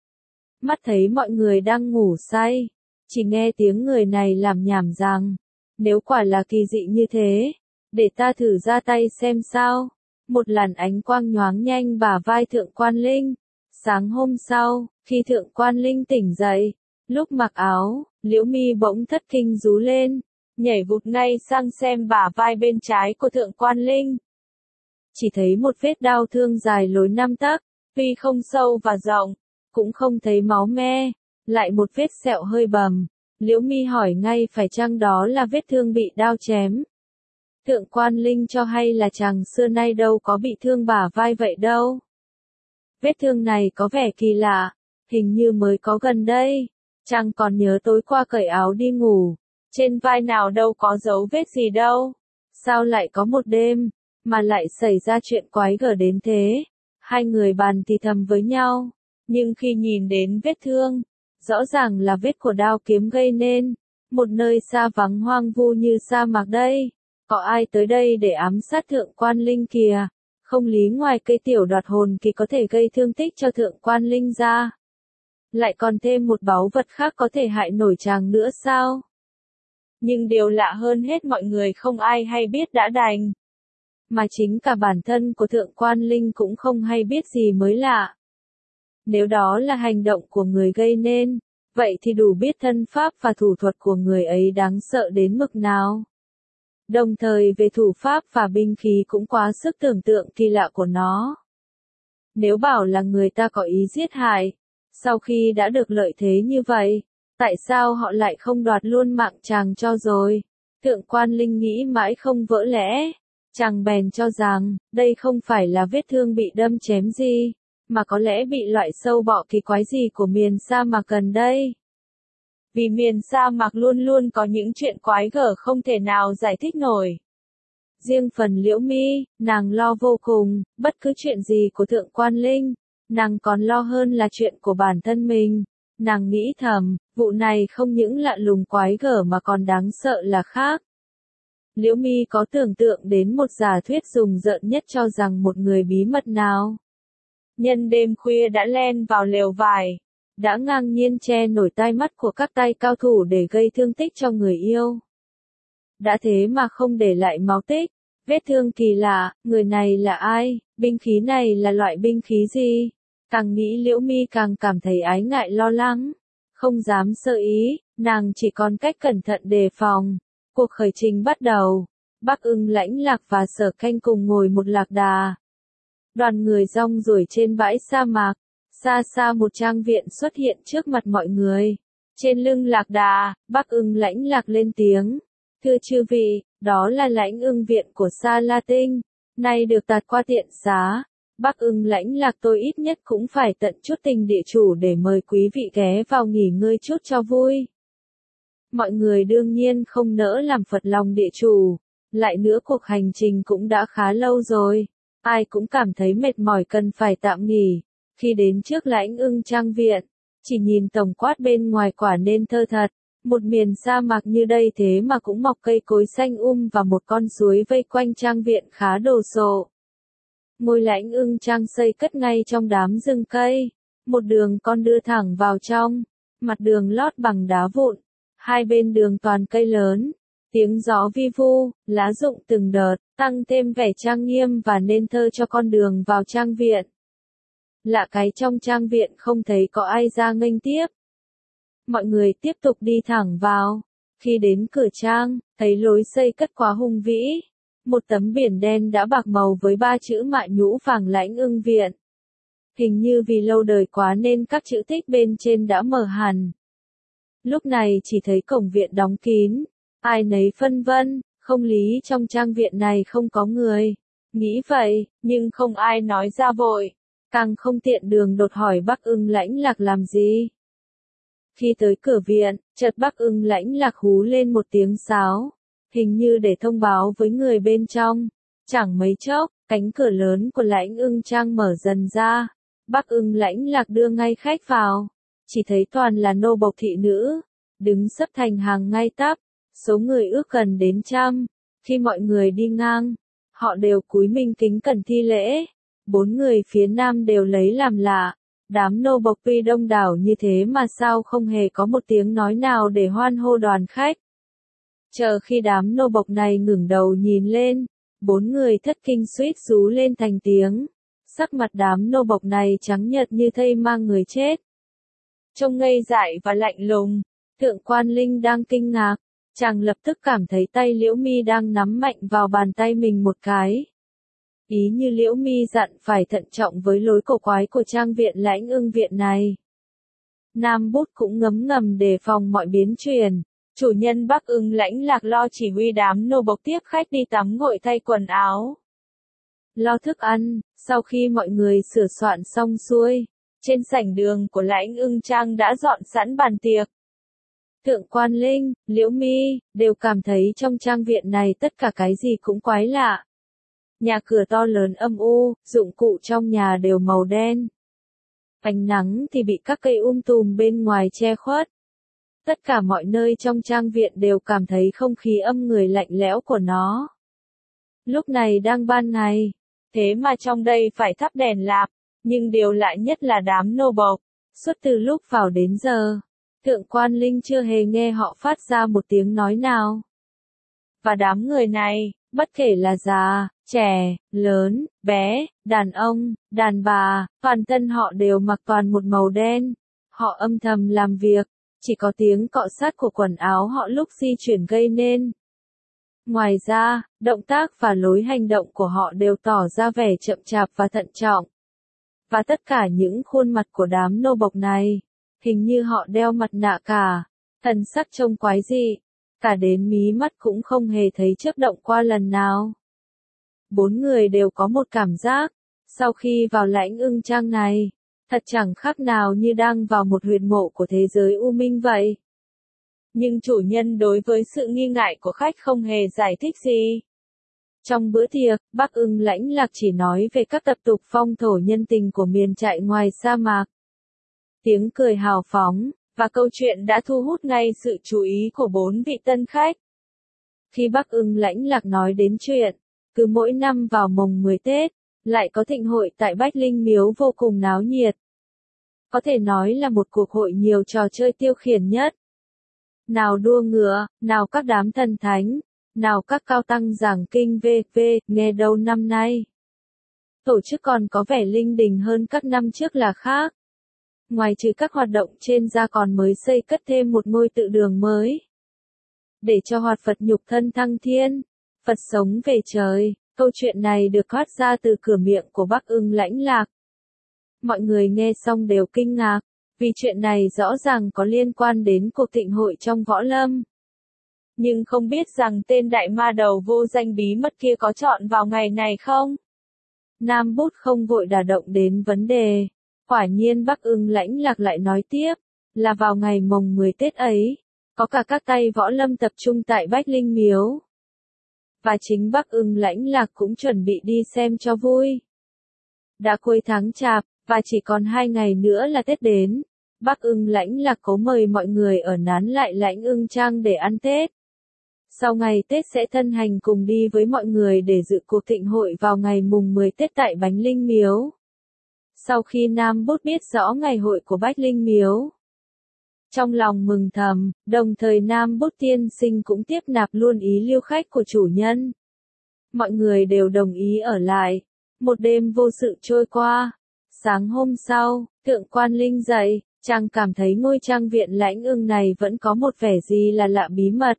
Speaker 1: Mắt thấy mọi người đang ngủ say, chỉ nghe tiếng người này làm nhảm rằng, nếu quả là kỳ dị như thế, để ta thử ra tay xem sao. Một làn ánh quang nhoáng nhanh bả vai Thượng quan Linh. Sáng hôm sau, khi Thượng quan Linh tỉnh dậy, lúc mặc áo, Liễu Mi bỗng thất kinh rú lên, nhảy vụt ngay sang xem bả vai bên trái của Thượng quan Linh. Chỉ thấy một vết đao thương dài lối 5 tấc, tuy không sâu và rộng, cũng không thấy máu me, lại một vết sẹo hơi bầm. Liễu Mi hỏi ngay phải chăng đó là vết thương bị đao chém. Thượng quan Linh cho hay là chàng xưa nay đâu có bị thương bả vai vậy đâu. Vết thương này có vẻ kỳ lạ, hình như mới có gần đây. Chàng còn nhớ tối qua cởi áo đi ngủ, trên vai nào đâu có dấu vết gì đâu. Sao lại có một đêm, mà lại xảy ra chuyện quái gở đến thế. Hai người bàn thì thầm với nhau, nhưng khi nhìn đến vết thương, rõ ràng là vết của đao kiếm gây nên. Một nơi xa vắng hoang vu như sa mạc đây. Có ai tới đây để ám sát Thượng quan Linh kìa? Không lý ngoài cây tiểu đoạt hồn kỳ có thể gây thương tích cho Thượng quan Linh ra, lại còn thêm một báu vật khác có thể hại nổi chàng nữa sao? Nhưng điều lạ hơn hết mọi người không ai hay biết đã đành. Mà chính cả bản thân của Thượng quan Linh cũng không hay biết gì mới lạ. Nếu đó là hành động của người gây nên, vậy thì đủ biết thân pháp và thủ thuật của người ấy đáng sợ đến mực nào. Đồng thời về thủ pháp và binh khí cũng quá sức tưởng tượng kỳ lạ của nó. Nếu bảo là người ta có ý giết hại, sau khi đã được lợi thế như vậy, tại sao họ lại không đoạt luôn mạng chàng cho rồi? Thượng quan Linh nghĩ mãi không vỡ lẽ, chàng bèn cho rằng, đây không phải là vết thương bị đâm chém gì, mà có lẽ bị loại sâu bọ kỳ quái gì của miền sa mạc gần đây. Vì miền sa mạc luôn luôn có những chuyện quái gở không thể nào giải thích nổi. Riêng phần Liễu Mi, nàng lo vô cùng, bất cứ chuyện gì của Thượng quan Linh, nàng còn lo hơn là chuyện của bản thân mình. Nàng nghĩ thầm, vụ này không những lạ lùng quái gở mà còn đáng sợ là khác. Liễu Mi có tưởng tượng đến một giả thuyết rùng rợn nhất cho rằng một người bí mật nào nhân đêm khuya đã len vào lều vải, đã ngang nhiên che nổi tai mắt của các tay cao thủ để gây thương tích cho người yêu. đã thế mà không để lại máu tích. Vết thương kỳ lạ, người này là ai, binh khí này là loại binh khí gì? Càng nghĩ Liễu Mi càng cảm thấy ái ngại lo lắng, không dám sơ ý, nàng chỉ còn cách cẩn thận đề phòng. Cuộc khởi trình bắt đầu, Bắc Ưng Lãnh Lạc và Sở Khanh cùng ngồi một lạc đà. Đoàn người rong ruổi trên bãi sa mạc, xa xa một trang viện xuất hiện trước mặt mọi người. Trên lưng lạc đà, Bắc Ưng Lãnh Lạc lên tiếng. Thưa chư vị, đó là Lãnh Ưng viện của Sa La Tinh, nay được tạt qua tiện xá. Bắc Ưng Lãnh Lạc tôi ít nhất cũng phải tận chút tình địa chủ để mời quý vị ghé vào nghỉ ngơi chút cho vui. Mọi người đương nhiên không nỡ làm phật lòng địa chủ, lại nữa cuộc hành trình cũng đã khá lâu rồi, ai cũng cảm thấy mệt mỏi cần phải tạm nghỉ. Khi đến trước Lãnh Ưng trang viện, chỉ nhìn tổng quát bên ngoài quả nên thơ thật, một miền sa mạc như đây thế mà cũng mọc cây cối xanh và một con suối vây quanh trang viện khá đồ sộ. Ngôi Lãnh Ưng trang xây cất ngay trong đám rừng cây, một đường con đưa thẳng vào trong, mặt đường lót bằng đá vụn, hai bên đường toàn cây lớn, tiếng gió vi vu, lá rụng từng đợt, tăng thêm vẻ trang nghiêm và nên thơ cho con đường vào trang viện. Lạ cái trong trang viện không thấy có ai ra nghênh tiếp. Mọi người tiếp tục đi thẳng vào, khi đến cửa trang, thấy lối xây cất quá hùng vĩ. Một tấm biển đen đã bạc màu với 3 chữ mạ nhũ vàng Lãnh Ưng viện. Hình như vì lâu đời quá nên các chữ tích bên trên đã mờ hẳn. Lúc này chỉ thấy cổng viện đóng kín, ai nấy phân vân, không lý trong trang viện này không có người. Nghĩ vậy, nhưng không ai nói ra vội, càng không tiện đường đột hỏi Bắc Ưng Lãnh Lạc làm gì. Khi tới cửa viện, chợt Bắc Ưng Lãnh Lạc hú lên một tiếng sáo, hình như để thông báo với người bên trong. Chẳng mấy chốc, cánh cửa lớn của Lãnh Ưng trang mở dần ra. Bắc Ưng Lãnh Lạc đưa ngay khách vào, chỉ thấy toàn là nô bộc thị nữ, đứng xếp thành hàng ngay tắp, số người ước gần đến 100. Khi mọi người đi ngang, họ đều cúi mình kính cẩn thi lễ. 4 người phía nam đều lấy làm lạ, đám nô bộc tuy đông đảo như thế mà sao không hề có một tiếng nói nào để hoan hô đoàn khách. Chờ khi đám nô bộc này ngẩng đầu nhìn lên, 4 người thất kinh suýt rú lên thành tiếng. Sắc mặt đám nô bộc này trắng nhợt như thây mang người chết. Trông ngây dại và lạnh lùng, Thượng Quan Linh đang kinh ngạc, chàng lập tức cảm thấy tay Liễu Mi đang nắm mạnh vào bàn tay mình một cái. Ý như Liễu Mi dặn phải thận trọng với lối cổ quái của trang viện Lãnh Ưng viện này. Nam Bút cũng ngấm ngầm đề phòng mọi biến chuyển. Chủ nhân Bắc Ưng Lãnh Lạc lo chỉ huy đám nô bộc tiếp khách đi tắm gội thay quần áo, lo thức ăn. Sau khi mọi người sửa soạn xong xuôi, trên sảnh đường của Lãnh Ưng trang đã dọn sẵn bàn tiệc. Thượng Quan Linh, Liễu Mi đều cảm thấy trong trang viện này tất cả cái gì cũng quái lạ. Nhà cửa to lớn âm u, dụng cụ trong nhà đều màu đen. Ánh nắng thì bị các cây tùm bên ngoài che khuất. Tất cả mọi nơi trong trang viện đều cảm thấy không khí âm người lạnh lẽo của nó. Lúc này đang ban ngày, thế mà trong đây phải thắp đèn lạp, nhưng điều lạ nhất là đám nô bộc. Suốt từ lúc vào đến giờ, Thượng Quan Linh chưa hề nghe họ phát ra một tiếng nói nào. Và đám người này, bất kể là già, trẻ, lớn, bé, đàn ông, đàn bà, toàn thân họ đều mặc toàn một màu đen. Họ âm thầm làm việc, chỉ có tiếng cọ sát của quần áo họ lúc di chuyển gây nên. Ngoài ra, động tác và lối hành động của họ đều tỏ ra vẻ chậm chạp và thận trọng. Và tất cả những khuôn mặt của đám nô bộc này, hình như họ đeo mặt nạ cả, thần sắc trông quái dị, cả đến mí mắt cũng không hề thấy chớp động qua lần nào. 4 người đều có một cảm giác, sau khi vào Lãnh Ưng trang này, thật chẳng khác nào như đang vào một huyệt mộ của thế giới u minh vậy. Nhưng chủ nhân đối với sự nghi ngại của khách không hề giải thích gì. Trong bữa tiệc, Bắc Ưng Lãnh Lạc chỉ nói về các tập tục phong thổ nhân tình của miền trại ngoài sa mạc. Tiếng cười hào phóng, và câu chuyện đã thu hút ngay sự chú ý của 4 vị tân khách. Khi Bắc Ưng Lãnh Lạc nói đến chuyện, cứ mỗi năm vào mồng 10 Tết, lại có thịnh hội tại Bách Linh Miếu vô cùng náo nhiệt. Có thể nói là một cuộc hội nhiều trò chơi tiêu khiển nhất. Nào đua ngựa, nào các đám thần thánh, Nào các cao tăng giảng kinh v.v. nghe đâu năm nay. Tổ chức còn có vẻ linh đình hơn các năm trước là khác. Ngoài trừ các hoạt động trên ra còn mới xây cất thêm một ngôi tự đường mới. Để cho hoạt Phật nhục thân thăng thiên, Phật sống về trời, câu chuyện này được thoát ra từ cửa miệng của Bắc Ưng Lãnh Lạc. Mọi người nghe xong đều kinh ngạc, vì chuyện này rõ ràng có liên quan đến cuộc thịnh hội trong võ lâm. Nhưng không biết rằng tên đại ma đầu vô danh bí mật kia có chọn vào ngày này không? Nam Bút không vội đả động đến vấn đề. Quả nhiên Bắc Ưng Lãnh Lạc lại nói tiếp, là vào ngày mồng 10 Tết ấy, có cả các tay võ lâm tập trung tại Bách Linh Miếu. Và chính Bắc Ưng Lãnh Lạc cũng chuẩn bị đi xem cho vui. Đã cuối tháng Chạp, và chỉ còn 2 ngày nữa là Tết đến, Bắc Ưng Lãnh Lạc cố mời mọi người ở Nán Lại Lãnh Ưng Trang để ăn Tết. Sau ngày Tết sẽ thân hành cùng đi với mọi người để dự cuộc thịnh hội vào ngày mùng 10 Tết tại Bách Linh Miếu. Sau khi Nam Bút biết rõ ngày hội của Bách Linh Miếu, trong lòng mừng thầm, đồng thời Nam Bút tiên sinh cũng tiếp nạp luôn ý lưu khách của chủ nhân. Mọi người đều đồng ý ở lại. Một đêm vô sự trôi qua. Sáng hôm sau, Thượng Quan Linh dậy, chàng cảm thấy ngôi trang viện Lãnh Ưng này vẫn có một vẻ gì là lạ bí mật.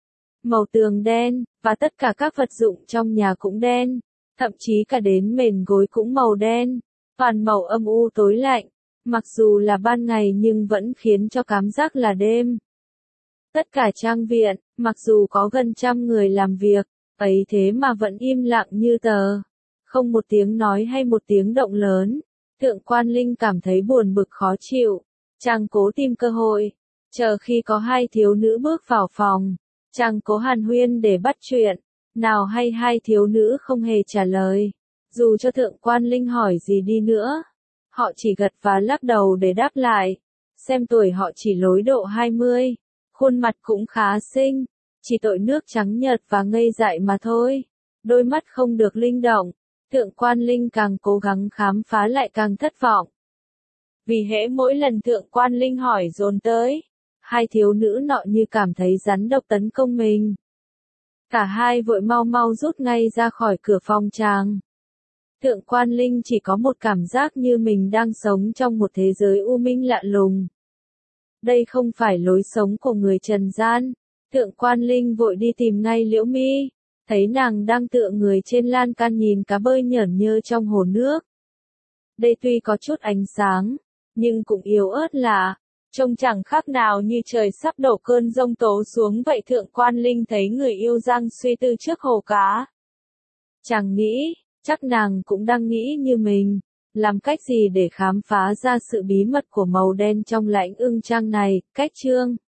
Speaker 1: Màu tường đen, và tất cả các vật dụng trong nhà cũng đen, thậm chí cả đến mền gối cũng màu đen, toàn màu âm u tối lạnh, mặc dù là ban ngày nhưng vẫn khiến cho cảm giác là đêm. Tất cả trang viện, mặc dù có gần 100 người làm việc, ấy thế mà vẫn im lặng như tờ, không một tiếng nói hay một tiếng động lớn. Thượng Quan Linh cảm thấy buồn bực khó chịu, chàng cố tìm cơ hội, chờ khi có 2 thiếu nữ bước vào phòng, chàng cố hàn huyên để bắt chuyện, nào hay 2 thiếu nữ không hề trả lời, dù cho Thượng Quan Linh hỏi gì đi nữa, họ chỉ gật và lắc đầu để đáp lại, xem tuổi họ chỉ lối độ 20, khuôn mặt cũng khá xinh, chỉ tội nước trắng nhợt và ngây dại mà thôi, đôi mắt không được linh động. Thượng Quan Linh càng cố gắng khám phá lại càng thất vọng. Vì hễ mỗi lần Thượng Quan Linh hỏi dồn tới, 2 thiếu nữ nọ như cảm thấy rắn độc tấn công mình. Cả hai vội mau mau rút ngay ra khỏi cửa phòng chàng. Thượng Quan Linh chỉ có một cảm giác như mình đang sống trong một thế giới u minh lạ lùng. Đây không phải lối sống của người trần gian. Thượng Quan Linh vội đi tìm ngay Liễu Mi. Thấy nàng đang tựa người trên lan can nhìn cá bơi nhởn nhơ trong hồ nước. Đây tuy có chút ánh sáng, nhưng cũng yếu ớt lạ, trông chẳng khác nào như trời sắp đổ cơn giông tố xuống vậy. Thượng Quan Linh thấy người yêu đang suy tư trước hồ cá. Chàng nghĩ, chắc nàng cũng đang nghĩ như mình, làm cách gì để khám phá ra sự bí mật của màu đen trong Lãnh Ưng Trang này. Cách chương